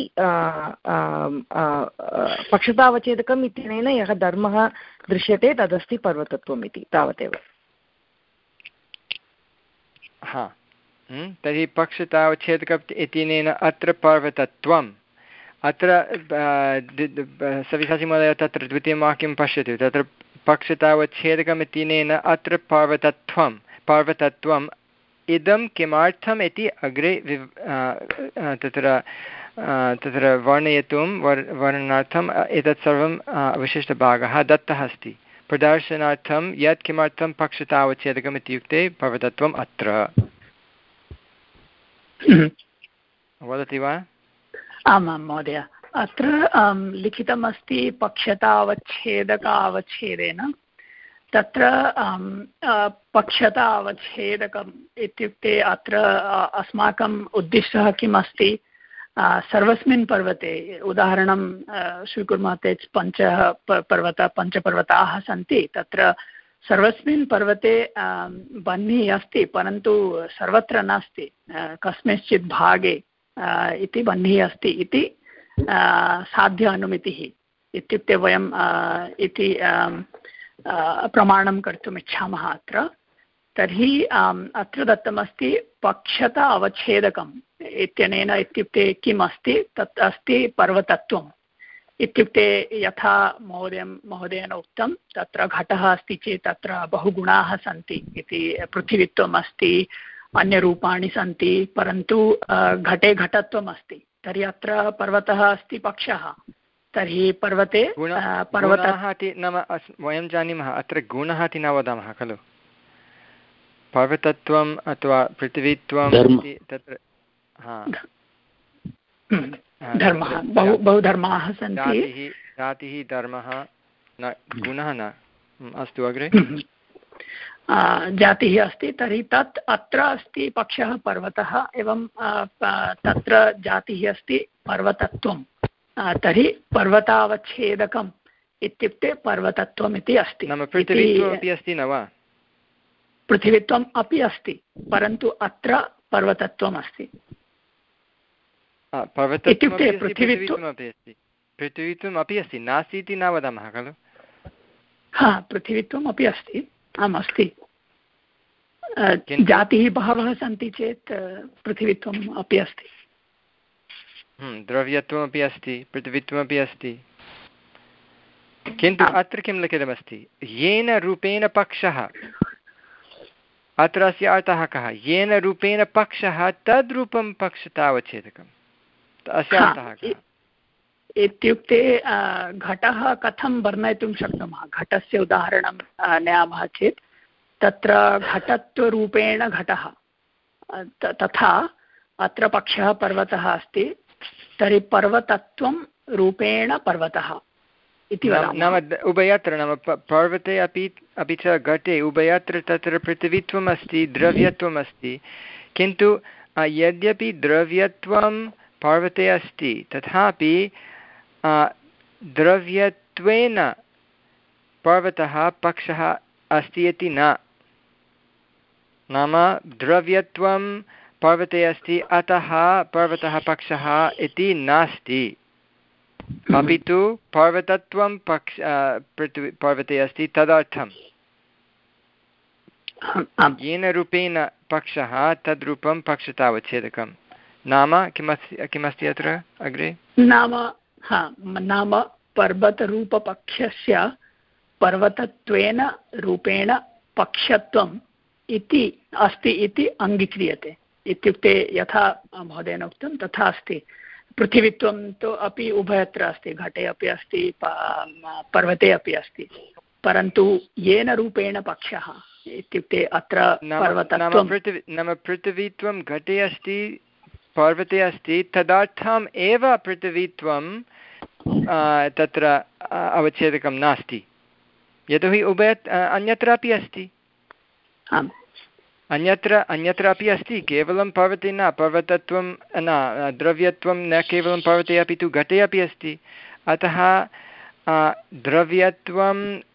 पक्षता अवच्छेदकम् इत्यनेन यः धर्मः दृश्यते तदस्ति पर्वतत्वम् इति तावदेव। हा तर्हि पक्षतावच्छेदकम् इत्यनेन अत्र पर्वतत्वम् अत्र सविशासी महोदय तत्र द्वितीयं वाक्यं पश्यतु। तत्र पक्षतावच्छेदकम् इत्यनेन अत्र पर्वतत्वं पर्वतत्वम् इदं किमर्थम् इति अग्रे तत्र तत्र वर्णयितुं वर् वर्णनार्थम् एतत् सर्वं विशिष्टभागः दत्तः अस्ति प्रदर्शनार्थं यत् किमर्थं पक्षतावच्छेदकम् इत्युक्ते पर्वतत्वम् अत्र। वदति वा? आमां महोदय, अत्र लिखितमस्ति पक्षतावच्छेदक अवच्छेदेन। तत्र पक्षतावच्छेदकम् इत्युक्ते अत्र अस्माकम् उद्दिष्टः किम् अस्ति? सर्वस्मिन् पर्वते उदाहरणं स्वीकुर्मः चेत् पञ्चः पर्वत पञ्चपर्वताः सन्ति। तत्र सर्वस्मिन् पर्वते बह्निः अस्ति परन्तु सर्वत्र नास्ति, कस्मिंश्चित् भागे इति बह्निः अस्ति इति साध्य अनुमितिः इत्युक्ते वयं इति प्रमाणं कर्तुम् इच्छामः अत्र। तर्हि अत्र दत्तमस्ति पक्षता अवच्छेदकम् इत्यनेन इत्युक्ते किम् अस्ति? तत् अस्ति पर्वतत्वम् इत्युक्ते यथा महोदय महोदयेन उक्तं तत्र घटः अस्ति चेत् तत्र बहुगुणाः सन्ति इति। पृथिवीत्वम् अस्ति, अन्यरूपाणि सन्ति, परन्तु घटे घटत्वम् अस्ति। तर्हि अत्र पर्वतः अस्ति पक्षः। तर्हि पर्वते पर्वतः इति नाम वयं जानीमः अत्र गुणः इति न वदामः खलु। पर्वतत्वम् अथवा पृथिवीत्वम् इति तत्र धर्मः बहु बहुधर्माः सन्ति। जातिः धर्मः न गुणः न। अस्तु अग्रे जातिः अस्ति। तर्हि तत् अत्र अस्ति पक्षः पर्वतः एवं तत्र जातिः अस्ति पर्वतत्वं। तर्हि पर्वतावच्छेदकम् इत्युक्ते पर्वतत्वम् इति अस्ति। नाम पृथिवीत्वमपि अस्ति न वा? पृथिवीत्वम् अपि अस्ति परन्तु अत्र पर्वतत्वम् अस्ति। इत्युक्ते पृथिवीत्वमपि अस्ति पृथिवीत्वम् अपि अस्ति नास्ति इति न वदामः खलु। हा पृथिवीत्वम् अपि अस्ति, आम् अस्ति। जातिः बहवः सन्ति चेत् पृथिवीत्वम् अपि अस्ति। द्रव्यत्वमपि अस्ति, पृथिवीत्वमपि अस्ति। किन्तु अत्र किं लिखितमस्ति? येन रूपेण पक्षः, अत्र अस्य अर्थः कः? येन रूपेण पक्षः तद्रूपं पक्षतावच्छेदकम्। अस्य अर्थः कः? इत्युक्ते घटः कथं वर्णयितुं शक्नुमः? घटस्य उदाहरणं नयामः चेत् तत्र घटत्वरूपेण घटः, तथा अत्र पक्षः पर्वतः अस्ति। तर्हि पर्वतत्वं रूपेण पर्वतः इति वदामः। नाम उभयत्र, नाम पर्वते अपि अपि च घटे उभयत्र तत्र पृथिवीत्वम् अस्ति, द्रव्यत्वम् अस्ति। किन्तु यद्यपि द्रव्यत्वं पर्वते अस्ति तथापि द्रव्यत्वेन पर्वतः पक्षः अस्ति इति न। नाम द्रव्यत्वं पर्वते अस्ति अतः पर्वतः पक्षः इति नास्ति, अपि तु पर्वतत्वं पक्ष पृथ्वी पर्वते अस्ति तदर्थं येन रूपेण पक्षः तद्रूपं पक्षतावच्छेदकं। नाम किमस्ति किमस्ति अत्र अग्रे? नाम हा नाम पर्वतरूपपक्षस्य पर्वतत्वेन रूपेण पक्षत्वम् इति अस्ति इति अङ्गीक्रियते। इत्युक्ते यथा महोदयेन उक्तं तथा अस्ति। पृथिवीत्वं तु अपि उभयत्र अस्ति, घटे अपि अस्ति, पर्वते अपि अस्ति, परन्तु येन रूपेण पक्षः इत्युक्ते अत्र पर्वतत्वं नाम पृथिवीत्वं घटे अस्ति पर्वते अस्ति तदर्थम् एव पृथिवीत्वं तत्र अवच्छेदकं नास्ति, यतोहि उभय अन्यत्रापि अस्ति, अन्यत्र अन्यत्रापि अस्ति, केवलं पर्वते न, पर्वतत्वं न, द्रव्यत्वं न केवलं पर्वते अपि तु घटे अपि अस्ति। अतः द्रव्यत्वं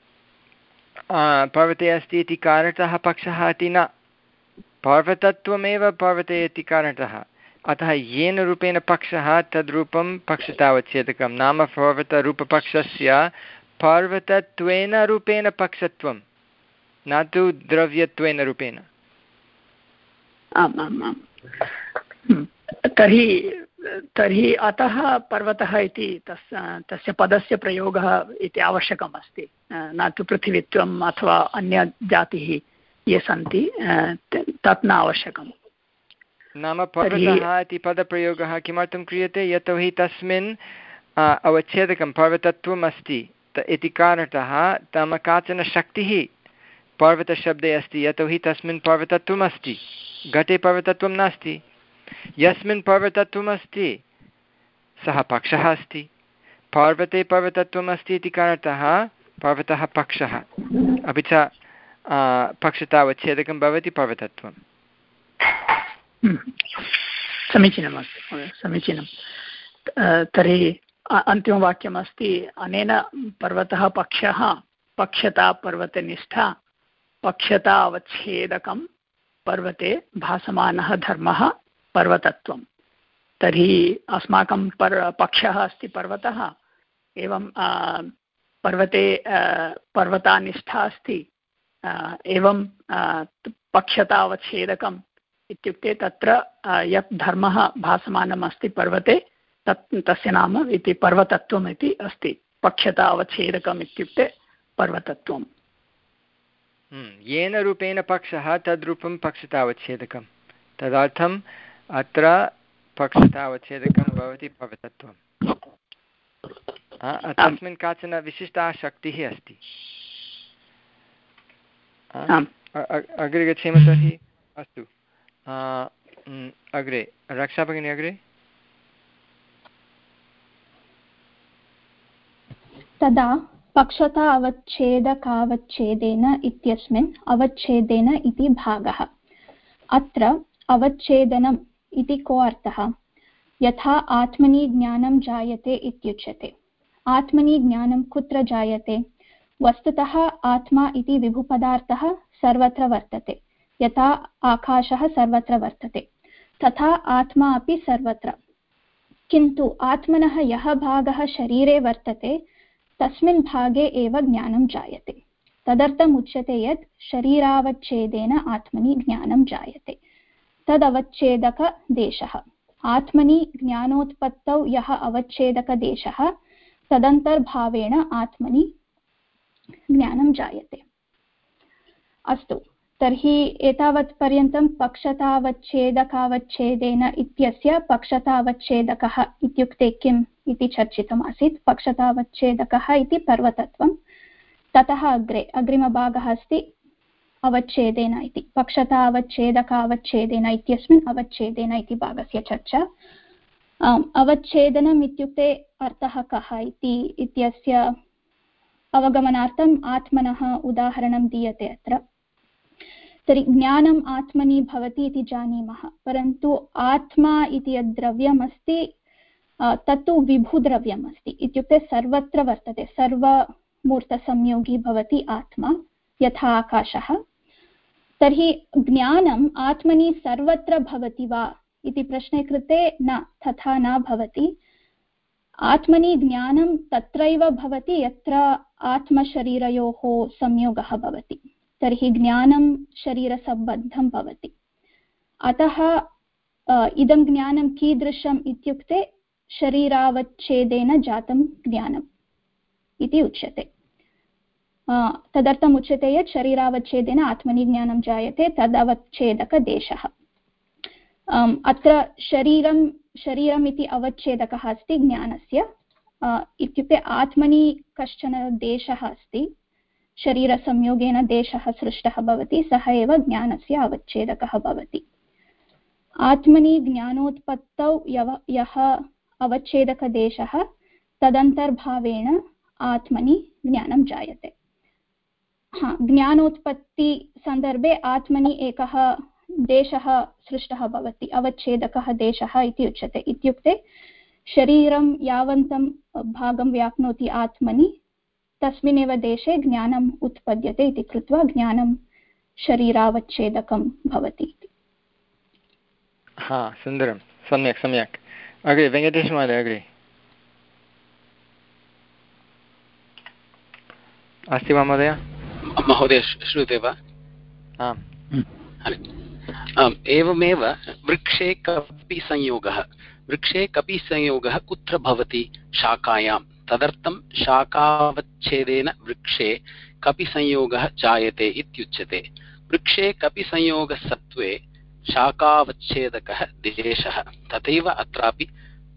पर्वते अस्ति इति कारणतः पक्षः इति न, पर्वतत्वमेव पर्वते इति कारणतः। अतः येन रूपेण पक्षः तद्रूपं पक्षतावच्छेदकं, नाम पर्वतरूपपक्षस्य पर्वतत्वेन रूपेण पक्षत्वं, न तु द्रव्यत्वेन रूपेण। आम् आम् आम्। तर्हि तर्हि अतः पर्वतः इति तस्य तस्य पदस्य प्रयोगः इति आवश्यकम् अस्ति, न तु पृथिवीत्वम् अथवा अन्यजातिः ये सन्ति तत् न आवश्यकं। नाम पर्वतः इति पदप्रयोगः किमर्थं क्रियते, यतोहि तस्मिन् अवच्छेदकं पर्वतत्वम् अस्ति इति कारणतः तम काचन शक्तिः पर्वतशब्दे अस्ति, यतोहि तस्मिन् पर्वतत्वम् अस्ति, घटे पर्वतत्वं नास्ति। यस्मिन् पर्वतत्वम् अस्ति सः पक्षः अस्ति, पर्वते पर्वतत्वम् अस्ति इति कारणतः पर्वतः पक्षः, अपि च पक्षतावच्छेदकं भवति पर्वतत्वम्। समीचीनमस्ति, समीचीनं। तर्हि अन्तिमवाक्यमस्ति, अनेन पर्वतः पक्षः पक्षता पर्वतनिष्ठा पक्षता अवच्छेदकं पर्वते भासमानः धर्मः पर्वतत्वं। तर्हि अस्माकं पर पक्षः अस्ति पर्वतः, एवं पर्वते पर्वतानिष्ठा अस्ति, एवं पक्षता अवच्छेदकम् इत्युक्ते तत्र यत् धर्मः भासमानम् अस्ति पर्वते तत् तस्य नाम इति पर्वतत्वम् इति अस्ति। पक्षता अवच्छेदकम् इत्युक्ते पर्वतत्वम्। येन रूपेण पक्षः तद्रूपं पक्षतावच्छेदकं, तदर्थम् अत्र पक्षतावच्छेदकं भवति पर्वतत्वम्। तस्मिन् काचन विशिष्टा शक्तिः अस्ति। अग्रे गच्छेम तर्हि। अस्तु, अग्रे रक्षा भगिनी, अग्रे। तदा पक्षता अवच्छेदकावच्छेदेन इत्यस्मिन् अवच्छेदेन इति भागः। अत्र अवच्छेदनम् इति को अर्थः? यथा आत्मनि ज्ञानं जायते इत्युच्यते। आत्मनि ज्ञानं कुत्र जायते? वस्तुतः आत्मा इति विभुपदार्थः सर्वत्र वर्तते, यथा आकाशः सर्वत्र वर्तते तथा आत्मा अपि सर्वत्र। किन्तु आत्मनः यः भागः शरीरे वर्तते तस्मिन् भागे एव ज्ञानं जायते। तदर्थम् उच्यते यत् शरीरावच्छेदेन आत्मनि ज्ञानं जायते। तदवच्छेदकदेशः। आत्मनि ज्ञानोत्पत्तौ यः अवच्छेदकदेशः तदन्तर्भावेण आत्मनि ज्ञानं जायते। अस्तु, तर्हि एतावत् पर्यन्तं पक्षतावच्छेदकावच्छेदेन इत्यस्य पक्षतावच्छेदकः इत्युक्ते किम् इति चर्चितमासीत्। पक्षतावच्छेदकः इति पर्वतत्वं, ततः अग्रे अग्रिमभागः अस्ति अवच्छेदेन इति। पक्षतावच्छेदकावच्छेदेन इत्यस्मिन् अवच्छेदेन इति भागस्य चर्चा। अवच्छेदनम् इत्युक्ते अर्थः कः इति इत्यस्य अवगमनार्थम् आत्मनः उदाहरणं दीयते अत्र। तर्हि ज्ञानम् आत्मनि भवति इति जानीमः, परन्तु आत्मा इति यद् द्रव्यमस्ति तत्तु विभुद्रव्यम् अस्ति, इत्युक्ते सर्वत्र वर्तते, सर्वमूर्तसंयोगी भवति आत्मा, यथा आकाशः। तर्हि ज्ञानम् आत्मनि सर्वत्र भवति वा इति प्रश्ने कृते न, तथा न भवति। आत्मनि ज्ञानं तत्रैव भवति यत्र आत्मशरीरयोः संयोगः भवति, तर्हि ज्ञानं शरीरसम्बद्धं भवति। अतः इदं ज्ञानं कीदृशम् इत्युक्ते शरीरावच्छेदेन जातं ज्ञानम् इति उच्यते। तदर्थम् उच्यते यत् शरीरावच्छेदेन आत्मनि ज्ञानं जायते, तदवच्छेदकदेशः। अत्र शरीरं शरीरम् इति अवच्छेदकः अस्ति ज्ञानस्य, इत्युक्ते आत्मनि कश्चन देशः अस्ति, शरीरसंयोगेन देशः सृष्टः भवति, सः एव ज्ञानस्य अवच्छेदकः भवति। आत्मनि ज्ञानोत्पत्तौ यः अवच्छेदकदेशः तदन्तर्भावेण आत्मनि ज्ञानं जायते। हा, ज्ञानोत्पत्तिसन्दर्भे आत्मनि एकः देशः सृष्टः भवति, अवच्छेदकः देशः इति उच्यते। इत्युक्ते शरीरं यावन्तं भागं व्याप्नोति आत्मनि तस्मिन्नेव देशे ज्ञानम् उत्पद्यते इति कृत्वा ज्ञानं शरीरावच्छेदकं भवति। हा, सुन्दरं, सम्यक् सम्यक्। अग्रे वेङ्कटेशमहोदय, अग्रे अस्ति वा महोदय? महोदय श्रूयते वा? आम्। एवमेव वृक्षे कपि संयोगः वृक्षे कपि संयोगः कुत्र भवति? शाखायां। तदर्थं शाखावच्छेदेन वृक्षे कपि संयोगः जायते इत्युच्यते। वृक्षे कपि संयोगसत्त्वे शाखावच्छेदकः देशः। तथैव अत्रापि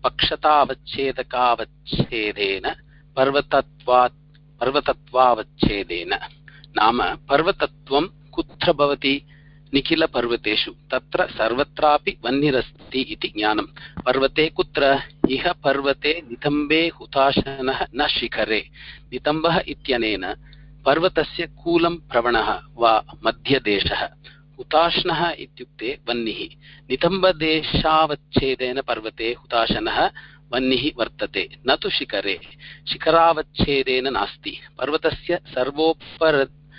पक्षतावच्छेदकावच्छेदेन पर्वतत्वात् पर्वतत्वावच्छेदेन। नाम पर्वतत्वं कुत्र भवति? निखिलपर्वतेषु। तत्र सर्वत्रापि वह्निरस्ति इति ज्ञानं। पर्वते कुत्र? इह पर्वते नितम्बे हुताशनः न शिखरे। नितम्बः इत्यनेन पर्वतस्य कूलं प्रवणः वा मध्यदेशः। हुताशनः इत्युक्ते वह्निः। नितम्बदेशावच्छेदेन पर्वते हुताशनः वह्निः वर्तते, न तु शिखरे। शिखरावच्छेदेन नास्ति। पर्वतस्य सर्वोपर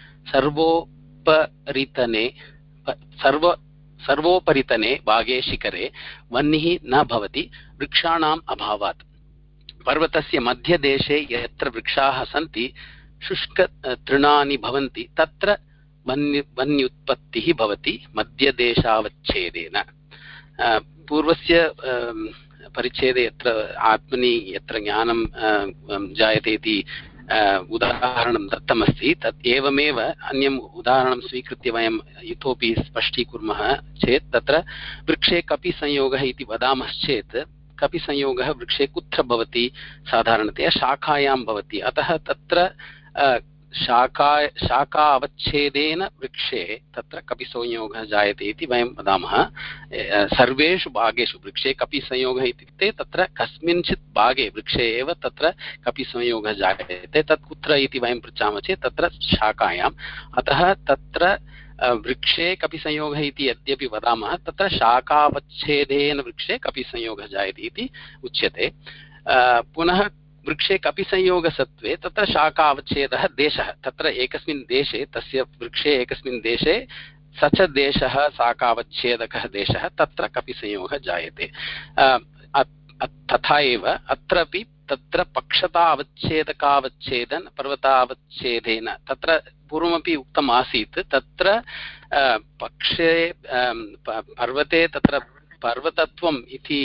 सर्वोपरितने सर्व सर्वोपरितने भागे शिखरे वह्निः न भवति वृक्षाणाम् अभावात्। पर्वतस्य मध्यदेशे यत्र वृक्षाः सन्ति शुष्कतृणानि भवन्ति तत्र वह्नि वह्न्युत्पत्तिः भवति मध्यदेशावच्छेदेन। पूर्वस्य परिच्छेदे यत्र आत्मनि यत्र ज्ञानं जायते इति उदाहरणं दत्तमस्ति, तत् एवमेव अन्यम् उदाहरणं स्वीकृत्य वयं इतोपि स्पष्टीकुर्मः चेत् तत्र वृक्षे कपि संयोगः इति वदामश्चेत् कपि संयोगः वृक्षे कुत्र भवति? साधारणतया शाखायां भवति। अतः तत्र शाखा शाखा अवच्छेदेन वृक्षे तत्र कपि संयोगः जायते इति वयं वदामः। सर्वेषु भागेषु वृक्षे कपि संयोगः इत्युक्ते तत्र कस्मिंश्चित् भागे वृक्षे एव तत्र कपि संयोगः जायते। तत् कुत्र इति वयं पृच्छामः चेत् तत्र शाखायाम्। अतः तत्र वृक्षे कपि संयोगः इति यद्यपि वदामः तत्र शाखावच्छेदेन वृक्षे कपि संयोगः जायते इति उच्यते। पुनः वृक्षे कपि संयोगसत्त्वे तत्र शाखावच्छेदः देशः। तत्र एकस्मिन् देशे तस्य वृक्षे एकस्मिन् देशे स च देशः शाखावच्छेदकः देशः, तत्र कपि संयोगः जायते। तथा एव अत्रापि तत्र पक्षतावच्छेदकावच्छेदन पर्वतावच्छेदेन। तत्र पूर्वमपि उक्तम् आसीत्, तत्र पक्षे पर्वते तत्र पर्वतत्वम् इति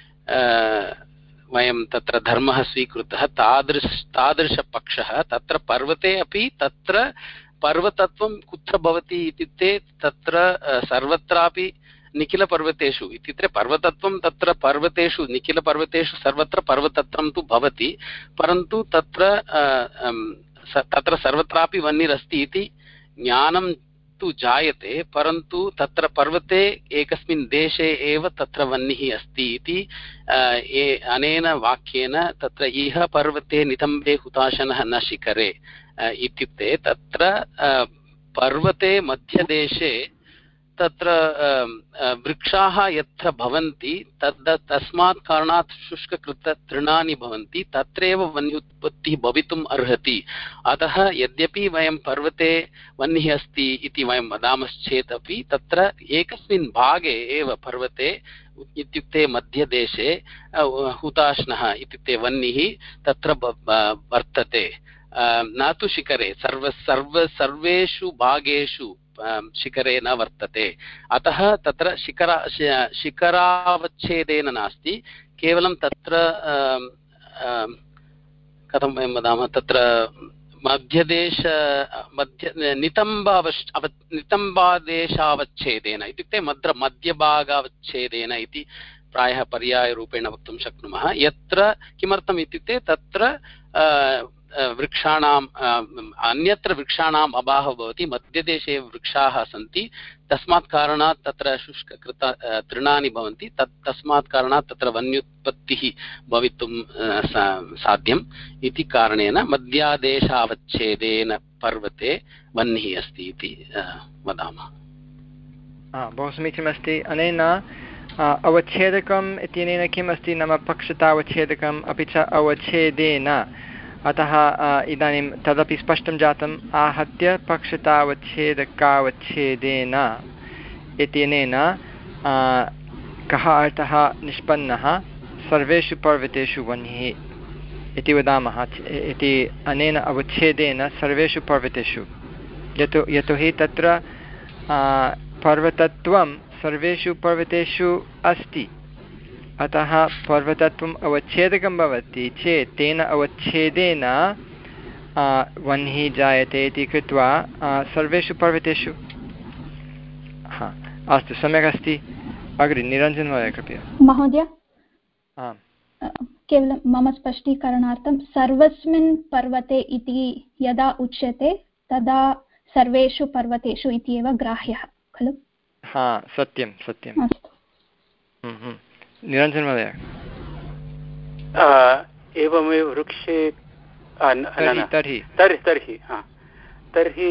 वयं तत्र धर्मः स्वीकृतः। तादृश तादृशपक्षः तत्र पर्वते अपि तत्र पर्वतत्वं कुत्र भवति इत्युक्ते तत्र सर्वत्रापि निखिलपर्वतेषु इत्युक्ते पर्वतत्वं तत्र पर्वतेषु निखिलपर्वतेषु सर्वत्र पर्वतत्वं तु भवति, परन्तु तत्र तत्र सर्वत्रापि वह्निरस्ति इति ज्ञानं तु जायते, परन्तु तत्र पर्वते एकस्मिन् देशे एव तत्र वह्निः अस्ति इति अनेन वाक्येन तत्र इह पर्वते नितम्बे हुताशनः न शिखरे इत्युक्ते तत्र पर्वते मध्यदेशे तत्र वृक्षाः यत्र भवन्ति तद् तस्मात् कारणात् शुष्ककृततृणानि भवन्ति, तत्रैव वह्न्युत्पत्तिः भवितुम् अर्हति। अतः यद्यपि वयं पर्वते वह्निः अस्ति इति वयं वदामश्चेत् अपि तत्र एकस्मिन् भागे एव पर्वते इत्युक्ते मध्यदेशे हुताश्नः इत्युक्ते वह्निः तत्र वर्तते, न तु शिखरे। सर्व सर्व सर्वेषु भागेषु शिखरे न वर्तते। अतः तत्र शिखरा शिखरावच्छेदेन नास्ति, केवलं तत्र कथं वयं वदामः तत्र मध्यदेश मध्य नितम्बावश् अव नितम्बादेशावच्छेदेन इत्युक्ते मद्र मध्यभागावच्छेदेन इति प्रायः पर्यायरूपेण वक्तुं शक्नुमः। यत्र किमर्थम् इत्युक्ते तत्र वृक्षाणाम् अन्यत्र वृक्षाणाम् अभावः भवति, मध्यदेशे वृक्षाः सन्ति, तस्मात् कारणात् तत्र शुष्ककृत तृणानि भवन्ति, तत् तस्मात् कारणात् तत्र वन्युत्पत्तिः भवितुं साध्यम् इति कारणेन मध्यादेशावच्छेदेन पर्वते वह्निः अस्ति इति वदामः। बहु समीचीनमस्ति। अनेन अवच्छेदकम् इत्यनेन किम् अस्ति नाम पक्षतावच्छेदकम् अपि च अवच्छेदेन, अतः इदानीं तदपि स्पष्टं जातम्। आहत्य पक्षतावच्छेदकावच्छेदेन इत्यनेन कः अर्थः निष्पन्नः? सर्वेषु पर्वतेषु वह्निः इति वदामः इति अनेन अवच्छेदेन सर्वेषु पर्वतेषु, यतो यतोहि तत्र पर्वतत्वं सर्वेषु पर्वतेषु अस्ति, अतः पर्वतत्वम् अवच्छेदकं भवति चेत् तेन अवच्छेदेन वह्निः जायते इति कृत्वा सर्वेषु पर्वतेषु। हा, अस्तु, सम्यक् अस्ति। अग्रे निरञ्जन महोदय कृपया। महोदय, आम्, केवलं मम स्पष्टीकरणार्थं सर्वस्मिन् पर्वते इति यदा उच्यते तदा सर्वेषु पर्वतेषु इति एव ग्राह्यः खलु? हा, सत्यं सत्यम्। अस्तु, निरञ्जन महोदय। एवमेव वृक्षे तर्हि तर्हि तर्हि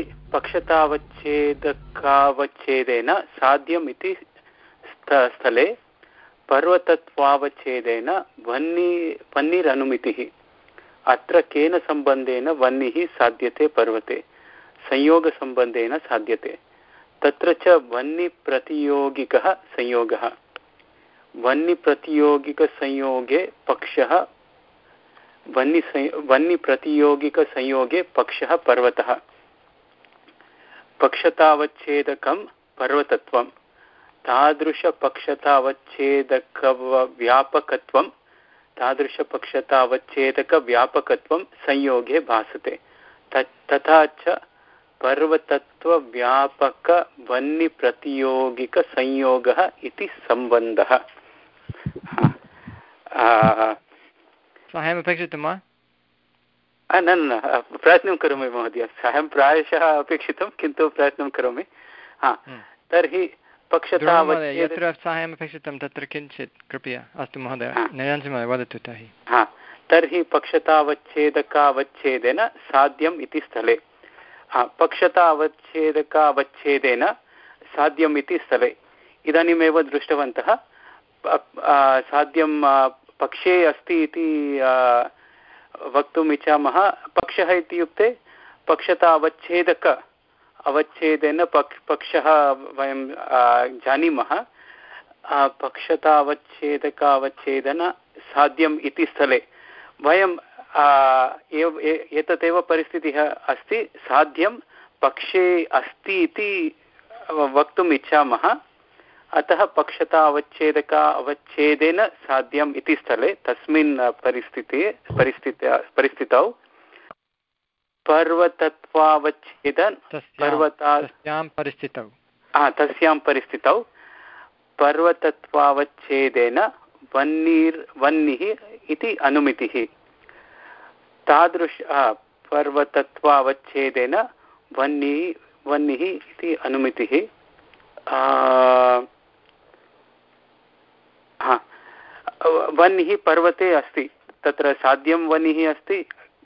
पक्षतावच्छेदकावच्छेदेन साध्यम् इति स्थले पर्वतत्वावच्छेदेन वह्नि वह्निरनुमितिः। अत्र केन सम्बन्धेन वह्निः साध्यते पर्वते? संयोगसम्बन्धेन साध्यते। तत्र च वह्निप्रतियोगिकः संयोगः। वह्निप्रतियोगिकसंयोगे पक्षः वह्नि वह्निप्रतियोगिकसंयोगे पक्षः पर्वतः। पक्षतावच्छेदकं पर्वतत्वं। तादृशपक्षतावच्छेदकव्यापकत्वं तादृशपक्षतावच्छेदकव्यापकत्वं संयोगे भासते। तथा च पर्वतत्वव्यापकवह्निप्रतियोगिकसंयोगः इति सम्बन्धः। साहाय्यम् अपेक्षितं वा? न न प्रयत्नं करोमि महोदय, साहाय्यं प्रायशः अपेक्षितं, किन्तु प्रयत्नं करोमि। हा, तर्हि पक्षतावच्छेद यत्र साहाय्यम् अपेक्षितं तत्र किञ्चित् कृपया। अस्तु महोदय, निरञ्जन महोदय वदतु तर्हि। हा, तर्हि पक्षतावच्छेदकावच्छेदेन साध्यम् इति स्थले, पक्षतावच्छेदकावच्छेदेन साध्यम् इति स्थले इदानीमेव दृष्टवन्तः। साध्यं पक्षे अस्ति इति वक्तुम् इच्छामः। पक्षः इत्युक्ते पक्षतावच्छेदक अवच्छेदेन पक् पक्षः वयं जानीमः। पक्षतावच्छेदकावच्छेदेन साध्यम् इति स्थले वयं एतदेव परिस्थितिः अस्ति। साध्यं पक्षे अस्ति इति वक्तुम् इच्छामः, अतः पक्षतावच्छेदका अवच्छेदेन साध्यम् इति स्थले तस्मिन् परिस्थिते परिस्थिते परिस्थितौ पर्वतत्वावच्छेदन पर्वतास्यां परिस्थितौ तस्यां परिस्थितौ पर्वतत्वावच्छेदेन वह्निर् वह्निः इति अनुमितिः। तादृश पर्वतत्वावच्छेदेन वह्निः वह्निः इति अनुमितिः। हा, वह्निः पर्वते अस्ति, तत्र साध्यं वह्निः अस्ति।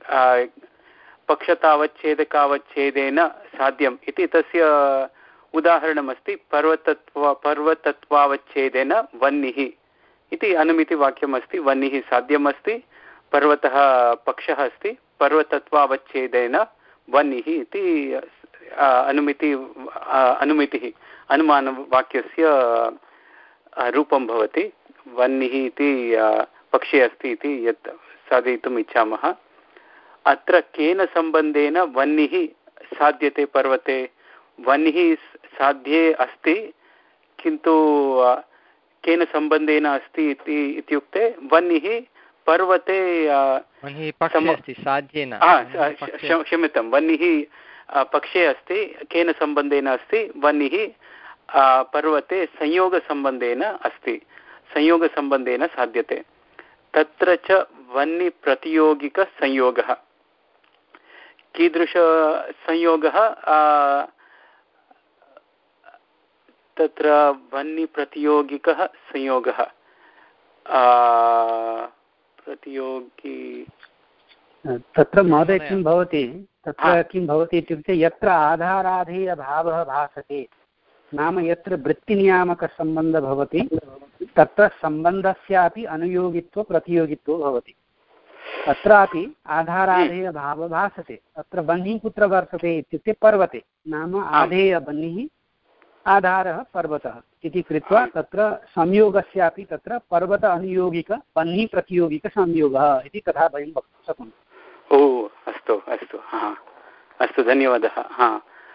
पक्षतावच्छेदकावच्छेदेन साध्यम् इति तस्य उदाहरणमस्ति। पर्वतत्व पर्वतत्वावच्छेदेन वह्निः इति अनुमितिवाक्यमस्ति। वह्निः साध्यमस्ति, पर्वतः पक्षः अस्ति, पर्वतत्वावच्छेदेन वह्निः इति अनुमिति अनुमितिः अनुमानवाक्यस्य रूपं भवति। वह्निः इति पक्षे अस्ति इति यत् साधयितुम् इच्छामः। अत्र केन सम्बन्धेन वह्निः साध्यते पर्वते? वह्निः साध्ये अस्ति, किन्तु केन सम्बन्धेन अस्ति इति इत्युक्ते वह्निः पर्वते क्षम्यतां वह्निः पक्षे अस्ति। केन सम्बन्धेन अस्ति? वह्निः पर्वते संयोगसम्बन्धेन अस्ति, संयोगसम्बन्धेन साध्यते। तत्र च वह्निप्रतियोगिकसंयोगः। कीदृशसंयोगः तत्र वह्निप्रतियोगिकः संयोगः प्रतियोगी तत्र महोदय किं भवति तत्र किं भवति इत्युक्ते यत्र आधाराधेयभावः भासते नाम यत्र वृत्तिनियामकसम्बन्धः भवति तत्र सम्बन्धस्यापि अनुयोगित्व प्रतियोगित्वो भवति अत्रापि आधाराधेयभावः भासते अत्र बह्निः कुत्र वर्तते इत्युक्ते पर्वते नाम आधेयबह्निः आधारः पर्वतः इति कृत्वा तत्र संयोगस्यापि तत्र पर्वत अनुयोगिक बह्निः प्रतियोगिकसंयोगः इति तथा वयं वक्तुं शक्नुमः। ओ अस्तु अस्तु हा अस्तु धन्यवादः। हा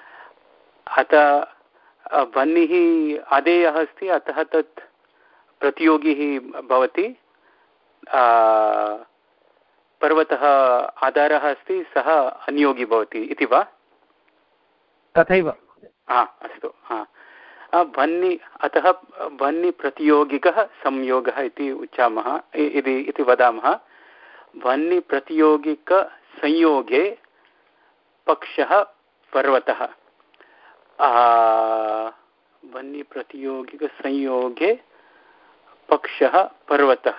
अतः बह्निः आधेयः अस्ति अतः तत् प्रतियोगी भवति पर्वतः आधारः अस्ति सः अनुयोगी भवति इति वा? तथैव। हा अस्तु हा बह्नि अतः बह्निप्रतियोगिकः संयोगः इति उच्चामः इति इति वदामः। बह्निप्रतियोगिकसंयोगे पक्षः पर्वतः बह्निप्रतियोगिकसंयोगे पक्षः पर्वतः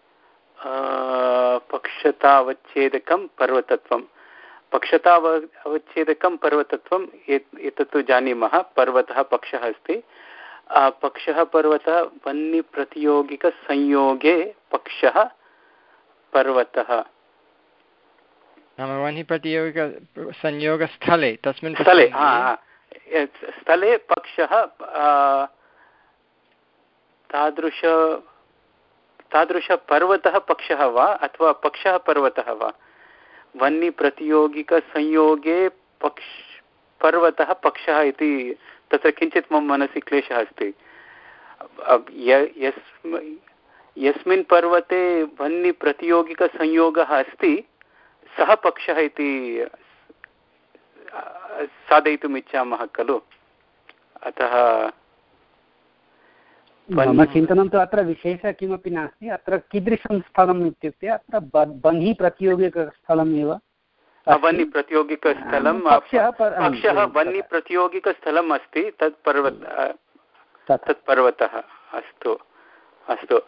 पक्षतावच्छेदकं पर्वतत्वं पक्षताव अवच्छेदकं पर्वतत्वम् एतत् तु जानीमः। पर्वतः पक्षः अस्ति पक्षः पर्वतः वह्निप्रतियोगिकसंयोगे पक्षः पर्वतः नाम वह्निप्रतियोगिकसंयोगस्थले तस्मिन् स्थले स्थले पक्षः तादृश तादृशपर्वतः पक्षः वा अथवा पक्षः पर्वतः वा? वह्निप्रतियोगिकसंयोगे पक्ष पर्वतः पक्षः इति तत्र किञ्चित् मम मनसि क्लेशः अस्ति। यस्मिन् पर्वते वह्निप्रतियोगिकसंयोगः अस्ति सः पक्षः इति साधयितुम् इच्छामः खलु। अतः मम चिन्तनं तु अत्र विशेषः किमपि नास्ति अत्र कीदृशं स्थलम् इत्युक्ते अत्र बह्निः प्रतियोगिकस्थलमेव वह्निप्रतियोगिकस्थलं पक्षः वह्निप्रतियोगिकस्थलम् अस्ति तत् पर्वत तत् पर्वतः अस्तु अस्तु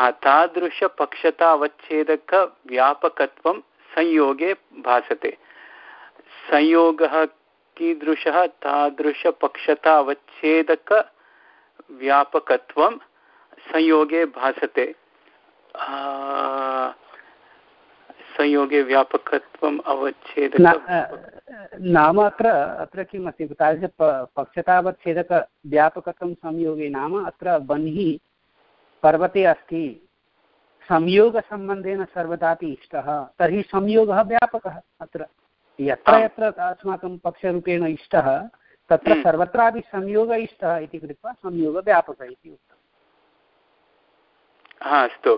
तादृशपक्षतावच्छेदकव्यापकत्वं संयोगे भासते। संयोगः कीदृशः? तादृशपक्षतावच्छेदकव्यापकत्वं संयोगे भासते। संयोगे व्यापकत्वम् अवच्छेदक नाम अत्र अत्र किम् अस्ति तादृश पक्षतावच्छेदकव्यापकत्वं संयोगे नाम अत्र बह्निः पर्वते अस्ति संयोगसम्बन्धेन सर्वदापि इष्टः तर्हि संयोगः व्यापकः अत्र यत्र यत्र अस्माकं पक्षरूपेण इष्टः तत्र सर्वत्रापि संयोगः इष्टः इति कृत्वा संयोगव्यापकः इति उक्तम्। हा अस्तु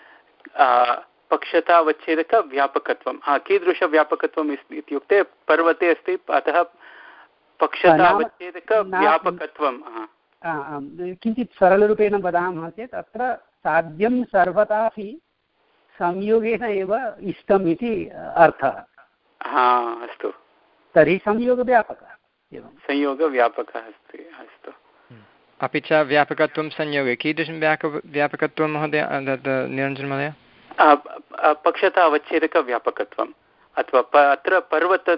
पक्षतावच्छेदकव्यापकत्वं हा कीदृशव्यापकत्वम् इत्युक्ते पर्वते अस्ति अतः पक्षतावच्छेदकव्यापकत्वं किञ्चित् सरलरूपेण वदामः चेत् अत्र साध्यं सर्वदापि संयोगेन एव इष्टम् इति अर्थः। हा अस्तु तर्हि संयोगव्यापकः एवं संयोगव्यापकः अस्ति अस्तु। अपि च व्यापकत्वं संयोगे कीदृशं व्याप व्यापकत्वं महोदय निरञ्जन महोदय? पक्षतावच्छेदकव्यापकत्वम् अथवा अत्र पर्वत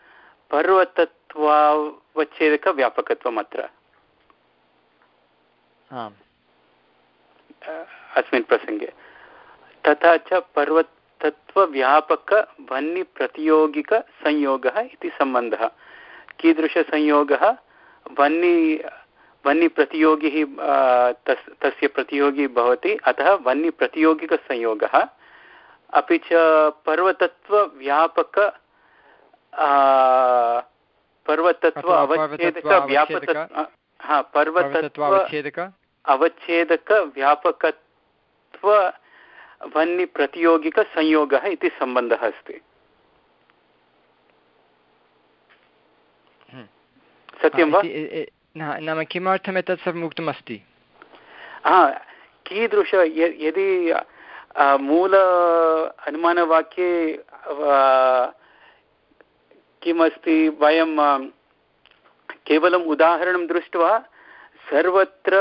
पर्वतत्वावच्छेदकव्यापकत्वम् अत्र अस्मिन् प्रसङ्गे तथा च पर्वतत्वव्यापकवह्निप्रतियोगिकसंयोगः इति सम्बन्धः। कीदृशसंयोगः? वह्नि वह्निप्रतियोगी तस् तस्य प्रतियोगी भवति अतः वह्निप्रतियोगिकसंयोगः अपि च पर्वतत्वव्यापक पर्वतत्व अवच्छेदकव्यापक हा पर्वतत्व अवच्छेदकव्यापकत्व वह्निप्रतियोगिकसंयोगः इति सम्बन्धः अस्ति। सत्यं वा? नाम किमर्थम् एतत् सर्वम् उक्तमस्ति? हा कीदृश यदि मूल अनुमानवाक्ये किमस्ति, वयं केवलम् उदाहरणं दृष्ट्वा सर्वत्र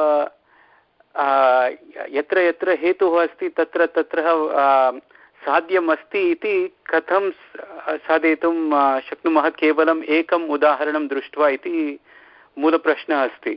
यत्र यत्र हेतुः अस्ति तत्र तत्र साध्यम् अस्ति इति कथं साधयितुं शक्नुमः केवलम् एकम् उदाहरणं दृष्ट्वा इति मूलप्रश्नः अस्ति।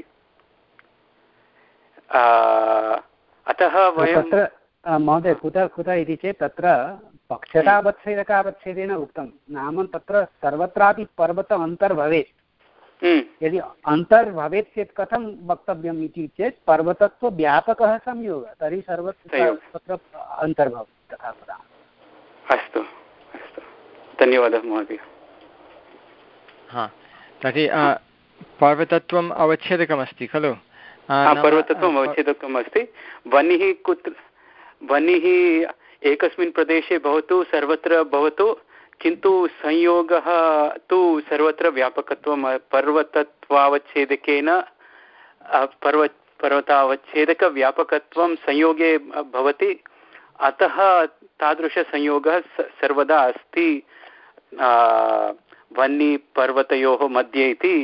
अतः वयं महोदय कुतः कुतः इति चेत् तत्र पक्षतावच्छेदकावच्छेदेन उक्तं, नाम तत्र सर्वत्रापि पर्वत अन्तर्भवेत्। यदि अन्तर्भवेत् चेत् कथं वक्तव्यम् इति चेत् पर्वतत्वव्यापकः संयोगः, तर्हि सर्वत्र तत्र अन्तर्भवति तथा वदामः। अस्तु अस्तु, धन्यवादः महोदय। हा, तर्हि पर्वतत्वम् अवच्छेदकमस्ति खलु? पर्वतत्वम् अवच्छेदकम् अस्ति। वह्निः कुत्र, वह्निः एकस्मिन् प्रदेशे भवतु, सर्वत्र भवतु, किन्तु संयोगः तु सर्वत्र व्यापकत्वं पर्वतत्वावच्छेदकेन पर्व पर्वतावच्छेदकव्यापकत्वं संयोगे भवति। अतः तादृशसंयोगः सर्वदा अस्ति वह्निपर्वतयोः मध्ये इति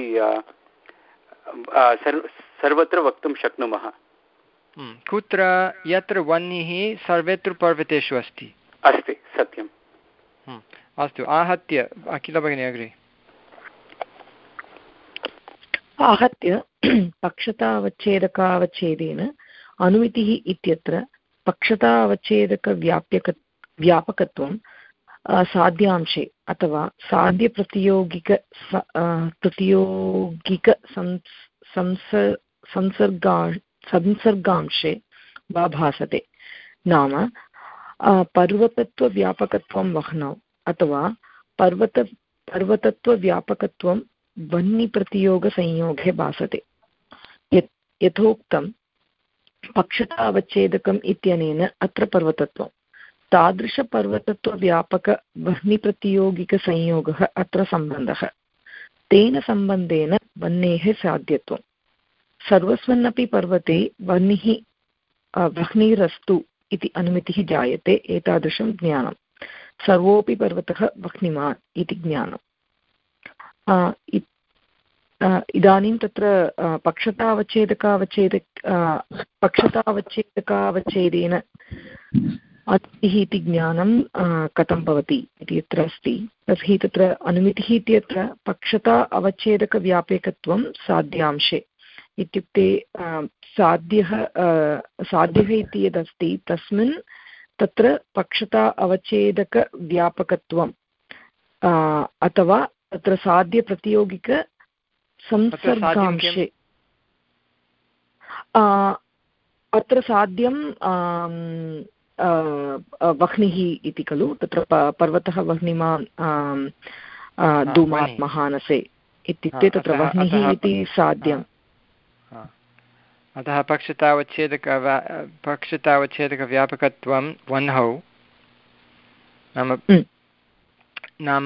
सर्वत्र वक्तुं शक्नुमः। कुत्र यत्र वह्निः सर्वत्र पर्वतेषु अस्ति। अस्ति, सत्यम्। अस्तु, आहत्य अखिल भगिनी अग्रे। आहत्य पक्षतावच्छेदकावच्छेदेन अनुमितिः इत्यत्र पक्षतावच्छेदकव्याप्यक व्यापकत्वं साध्यांशे अथवा साध्यप्रतियोगिक प्रतियोगिक संसर्गा संसर्गांशे वा भासते। नाम पर्वतत्वव्यापकत्वं वह्नौ अथवा पर्वत पर्वतत्वव्यापकत्वं वह्निप्रतियोगसंयोगे भासते। यथोक्तं पक्षतावच्छेदकम् इत्यनेन अत्र पर्वतत्वं तादृशपर्वतत्वव्यापकवह्निप्रतियोगिकसंयोगः अत्र सम्बन्धः। तेन सम्बन्धेन वह्नेः साध्यत्वं सर्वस्मिन्नपि पर्वते वह्निः वह्निरस्तु इति अनुमितिः जायते। एतादृशं ज्ञानं सर्वोऽपि पर्वतः वह्निमान् इति ज्ञानम्। इदानीं तत्र पक्षतावच्छेदकावच्छेद पक्षतावच्छेदकावच्छेदेन अतिः इति ज्ञानं कथं भवति इति यत्र अस्ति, तर्हि तत्र अनुमितिः इत्यत्र पक्षता अवच्छेदकव्यापकत्वं साध्यांशे इत्युक्ते साध्यः साध्यः इति यदस्ति तस्मिन् तत्र पक्षता अवच्छेदकव्यापकत्वं अथवा तत्र साध्यप्रतियोगिकसंसर्गांशे अत्र साध्यं वह्निः इति खलु, तत्र पर्वतः वह्निमान् धूमात् महानसे इत्युक्ते तत्र वह्निः इति साध्यम्। अतः पक्षतावच्छेदक पक्षतावच्छेदकव्यापकत्वं वह्नौ नाम नाम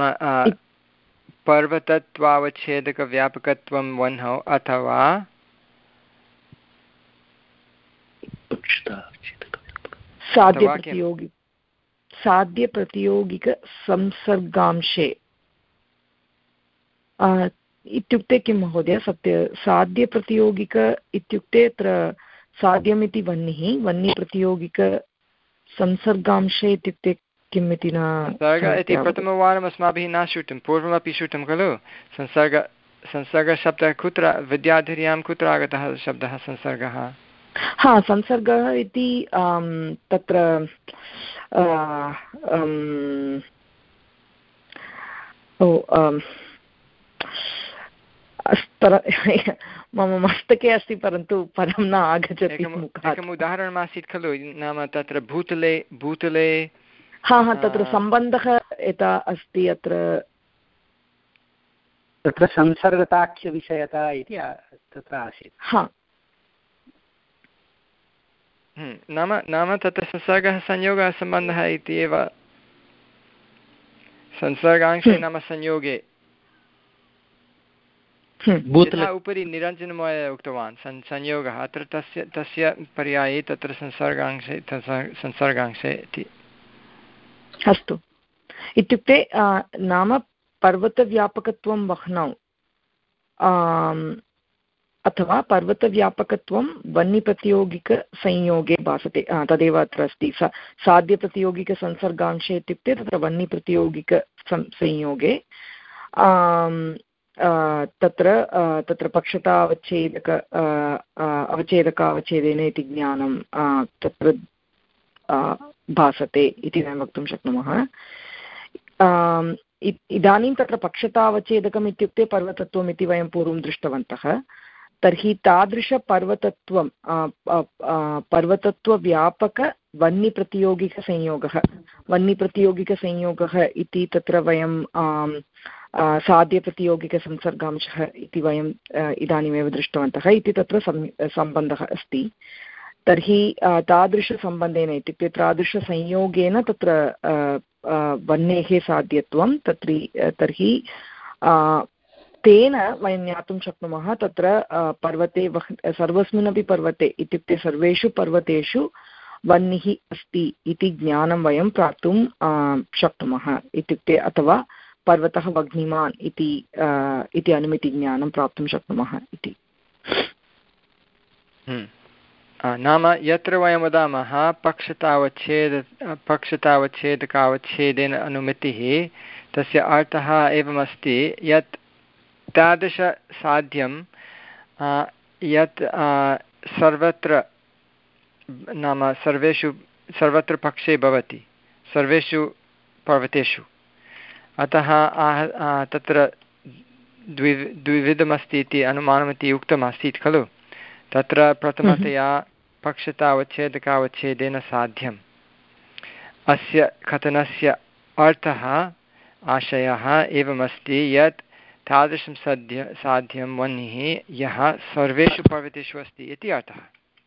पर्वतत्वावच्छेदकव्यापकत्वं वह्नौ अथवा साध्यप्रतियोगि साध्यप्रतियोगिकसंसर्गांशे इत्युक्ते किं महोदय? सत्य साध्यप्रतियोगिक इत्युक्ते अत्र साध्यमिति वह्निः, वह्निप्रतियोगिकसंसर्गांशे इत्युक्ते किम् इति न इति प्रथमवारम् अस्माभिः न श्रुतं, पूर्वमपि श्रुतं खलु। संसर्ग संसर्गशब्दः कुत्र विद्याधर्यां कुत्र आगतः शब्दः संसर्गः? हा, संसर्गः इति तत्र मम मस्तके अस्ति परन्तु पदं न आगच्छति मुखात्। एकम् उदाहरणमासीत् खलु, नाम तत्र भूतले भूतले हा हा तत्र सम्बन्धः यथा अस्ति अत्र तत्र संसर्गताख्यविषयता इति तत्र आसीत्। हा नाम नाम तत्र संसर्गः संयोगः सम्बन्धः इति एव। संसर्गांशे नाम संयोगे यथा उपरि निरञ्जनमहोदय उक्तवान् संयोगः, अत्र तस्य तस्य पर्याये तत्र संसर्गांशे संसर्गांशे इति। अस्तु, इत्युक्ते नाम पर्वतव्यापकत्वं वह्नौ अथवा पर्वतव्यापकत्वं वह्निप्रतियोगिकसंयोगे भासते तदेव अत्र अस्ति सा साध्यप्रतियोगिकसंसर्गांशे इत्युक्ते तत्र वह्निप्रतियोगिकसंयोगे तत्र तत्र पक्षतावच्छेदक अवच्छेदकावच्छेदेन इति ज्ञानं तत्र भासते इति वयं वक्तुं शक्नुमः। इदानीं तत्र पक्षतावच्छेदकम् इत्युक्ते पर्वतत्वम् इति वयं पूर्वं दृष्टवन्तः। तर्हि तादृशपर्वतत्वं पर्वतत्वव्यापकवह्निप्रतियोगिकसंयोगः वह्निप्रतियोगिकसंयोगः इति तत्र वयं साध्यप्रतियोगिकसंसर्गांशः इति वयं इदानीमेव दृष्टवन्तः इति तत्र सम्बन्धः अस्ति। तर्हि तादृशसम्बन्धेन इत्युक्ते तादृशसंयोगेन तत्र वह्नेः साध्यत्वं तत्र तर्हि तेन वयं ज्ञातुं शक्नुमः तत्र पर्वते वह् सर्वस्मिन्नपि पर्वते इत्युक्ते सर्वेषु पर्वतेषु वह्निः अस्ति इति ज्ञानं वयं प्राप्तुं शक्नुमः इत्युक्ते अथवा पर्वतः वह्निमान् इति इति अनुमितिज्ञानं प्राप्तुं शक्नुमः इति। नाम यत्र वयं वदामः पक्षतावच्छेद पक्षतावच्छेदकावच्छेदेन अनुमितिः तस्य अर्थः एवमस्ति यत् तादृशसाध्यं यत् सर्वत्र नाम सर्वेषु सर्वत्र पक्षे भवति सर्वेषु पर्वतेषु। अतः तत्र द्वि द्विविधमस्ति इति अनुमानमिति उक्तमासीत् खलु। तत्र प्रथमतया पक्षतावच्छेदकावच्छेदेन साध्यम् अस्य कथनस्य अर्थः आशयः एवमस्ति यत् तादृशं साध्य साध्यं वह्निः यः सर्वेषु पर्वतेषु अस्ति इति अर्थः।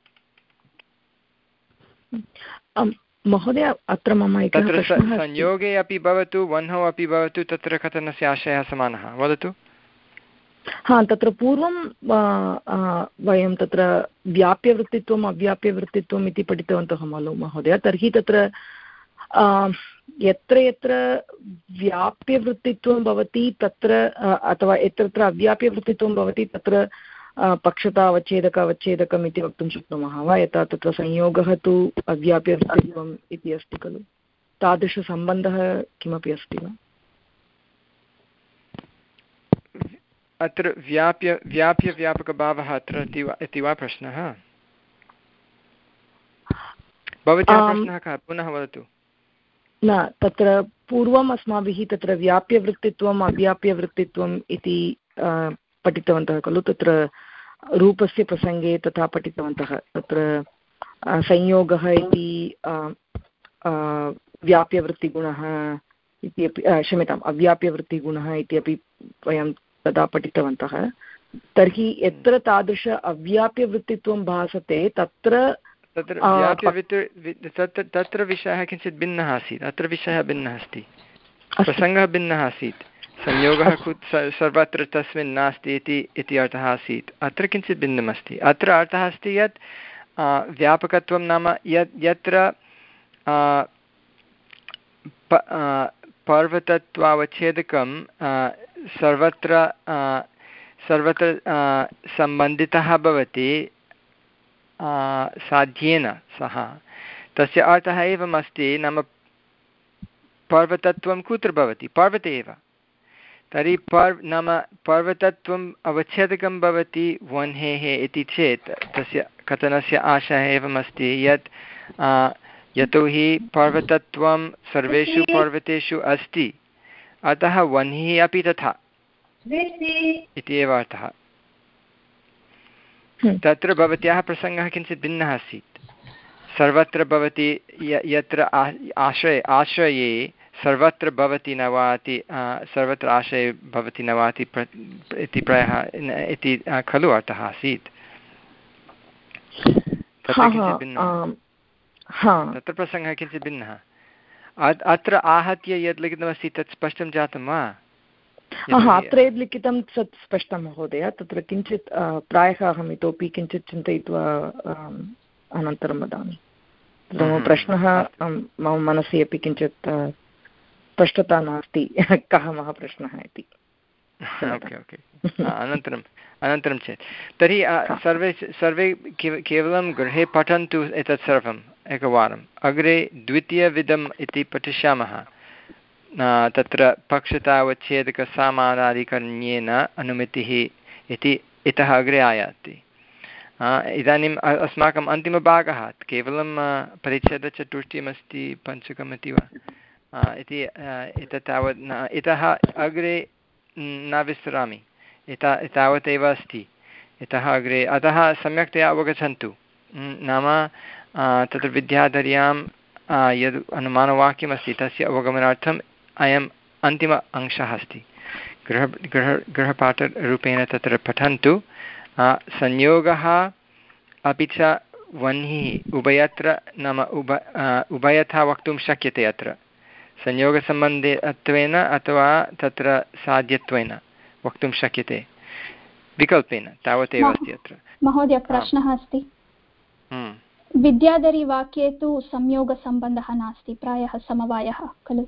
महोदय अत्र मम एकः प्रश्नः संयोगे अपि भवतु वह्नौ अपि भवतु तत्र कथनस्य आशयः समानः। वदतु। हा तत्र पूर्वं वयं तत्र व्याप्यवृत्तित्वम् अव्याप्यवृत्तित्वम् इति पठितवन्तः खलु महोदय। तर्हि तत्र यत्र यत्र व्याप्यवृत्तित्वं भवति तत्र अथवा यत्र यत्र अव्याप्यवृत्तित्वं भवति तत्र पक्षतावच्छेदकावच्छेदकम् इति वक्तुं शक्नुमः वा? यथा तत्र संयोगः तु अव्याप्यवृत्तित्वम् इति अस्ति खलु। तादृशसम्बन्धः किमपि अस्ति वा? अत्र व्याप्य व्याप्यव्यापकभावः अत्र इति वा प्रश्नः? भवत्याः प्रश्नः कः? पुनः वदतु। न तत्र पूर्वम् अस्माभिः तत्र व्याप्यवृत्तित्वम् अव्याप्यवृत्तित्वम् इति पठितवन्तः खलु। तत्र रूपस्य प्रसङ्गे तथा पठितवन्तः। तत्र संयोगः इति व्याप्यवृत्तिगुणः इति अपि क्षम्यताम् अव्याप्यवृत्तिगुणः इति अपि वयं तदा पठितवन्तः। तर्हि यत्र तादृश अव्याप्यवृत्तित्वं भासते तत्र तत्र तत्र तत्र विषयः किञ्चित् भिन्नः आसीत्। अत्र विषयः भिन्नः अस्ति, प्रसङ्गः भिन्नः आसीत्। संयोगः सर्वत्र तस्मिन् नास्ति इति इति अर्थः आसीत्। अत्र किञ्चित् भिन्नमस्ति। अत्र अर्थः अस्ति यत् व्यापकत्वं नाम यत् यत्र पर्वतत्वावच्छेदकं सर्वत्र सर्वत्र सम्बन्धितः भवति साध्येन सह, तस्य अर्थः एवमस्ति नाम पर्वतत्वं कुत्र भवति? पर्वते एव। तर्हि पर्व नाम पर्वतत्वम् अवच्छेदकं भवति वह्नेः इति चेत् तस्य कथनस्य आशयः एवमस्ति यत् यतोहि पर्वतत्वं सर्वेषु पर्वतेषु अस्ति अतः वह्निः अपि तथा इति एव अर्थः। तत्र भवत्याः प्रसङ्गः किञ्चित् भिन्नः आसीत्। सर्वत्र भवति यत्र आश्रये आश्रये सर्वत्र भवति न वा इति सर्वत्र आश्रये भवति न वा इति प्रायः इति खलु अर्थः आसीत्। तत्र प्रसङ्गः किञ्चित् भिन्नः। अत्र आहत्य यद् लिखितमस्ति तत् स्पष्टं जातं वा? अत्र यद् लिखितं तत् स्पष्टं महोदय। तत्र किञ्चित् प्रायः अहम् इतोपि किञ्चित् चिन्तयित्वा अनन्तरं वदामि। मम प्रश्नः मम मनसि अपि किञ्चित् स्पष्टता नास्ति कः महाप्रश्नः इति। ओके ओके अनन्तरम् अनन्तरं चेत् तर्हि सर्वे सर्वे केवलं गृहे पठन्तु एतत् सर्वम् एकवारम्। अग्रे द्वितीयविधम् इति पठिष्यामः। तत्र पक्षतावच्छेदकसामानाधिकरण्येन अनुमितिः इति इतः अग्रे आयाति। इदानीम् अस्माकम् अन्तिमभागः केवलं परिच्छेदचतुष्टयमस्ति पञ्चकम् इति वा इति एतत् तावत् इतः अग्रे न विस्तरामि। एता तावदेव अस्ति इतः अग्रे। अतः सम्यक्तया अवगच्छन्तु। नाम तत्र विद्याधर्यां यद् अनुमानवाक्यमस्ति तस्य अवगमनार्थम् अयम् अन्तिम अंशः अस्ति। गृह गृह गृहपाठरूपेण तत्र पठन्तु। संयोगः अपि च वह्निः उभयत्र नाम उभ उभयथा वक्तुं शक्यते। अत्र संयोगसम्बन्धत्वेन अथवा तत्र साध्यत्वेन वक्तुं शक्यते, विकल्पेन तावदेव अस्ति अत्र। महोदय प्रश्नः अस्ति। विद्याधरीवाक्ये तु संयोगसम्बन्धः नास्ति, प्रायः समवायः खलु?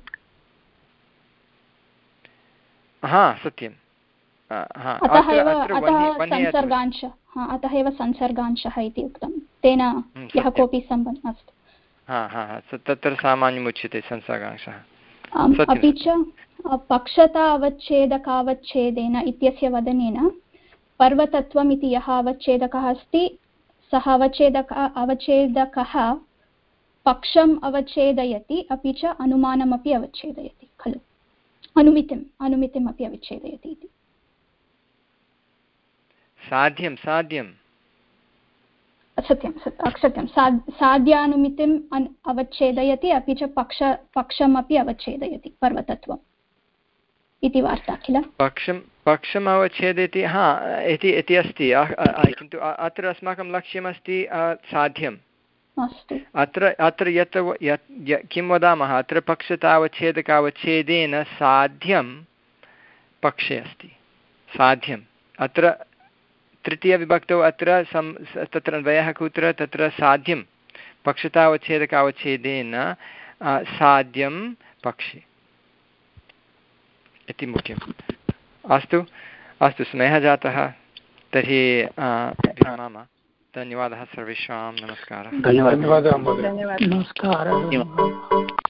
हा सत्यम्। अतः एव अतः संसर्गांशः अतः एव संसर्गांशः इति उक्तं, तेन यः कोऽपि सम्बन्धः अस्तु। हा हा हा तत्र सामान्यमुच्यते संसर्गांशः। अपि च पक्षता अवच्छेदकावच्छेदेन इत्यस्य वदनेन पर्वतत्वम् इति यः अवच्छेदकः अस्ति सः अवच्छेदक अवच्छेदकः पक्षम् अवच्छेदयति अपि च अनुमानमपि अवच्छेदयति खलु, अनुमितिम् अनुमितिमपि अवच्छेदयति इति। साध्यं साध्यं सत्यं सत्यं साध्यानुमितिम् अवच्छेदयति अपि च पक्ष पक्षमपि अवच्छेदयति पर्वतत्वम् इति वार्ता किल? पक्षं पक्षम् अवच्छेदयति हा इति इति अस्ति, किन्तु अत्र अस्माकं लक्ष्यमस्ति साध्यम्। अत्र अत्र यत् किं वदामः अत्र पक्षतावच्छेदकावच्छेदेन साध्यं पक्षे अस्ति। साध्यम् अत्र तृतीयविभक्तौ अत्र सं तत्र द्वयः कुत्र तत्र साध्यं पक्षतावच्छेदकावच्छेदेन साध्यं पक्षे इति मुख्यम्। अस्तु अस्तु समयः जातः, तर्हि विरमामः। धन्यवादः सर्वेषां। नमस्कारः। धन्यवादः। नमस्कारः।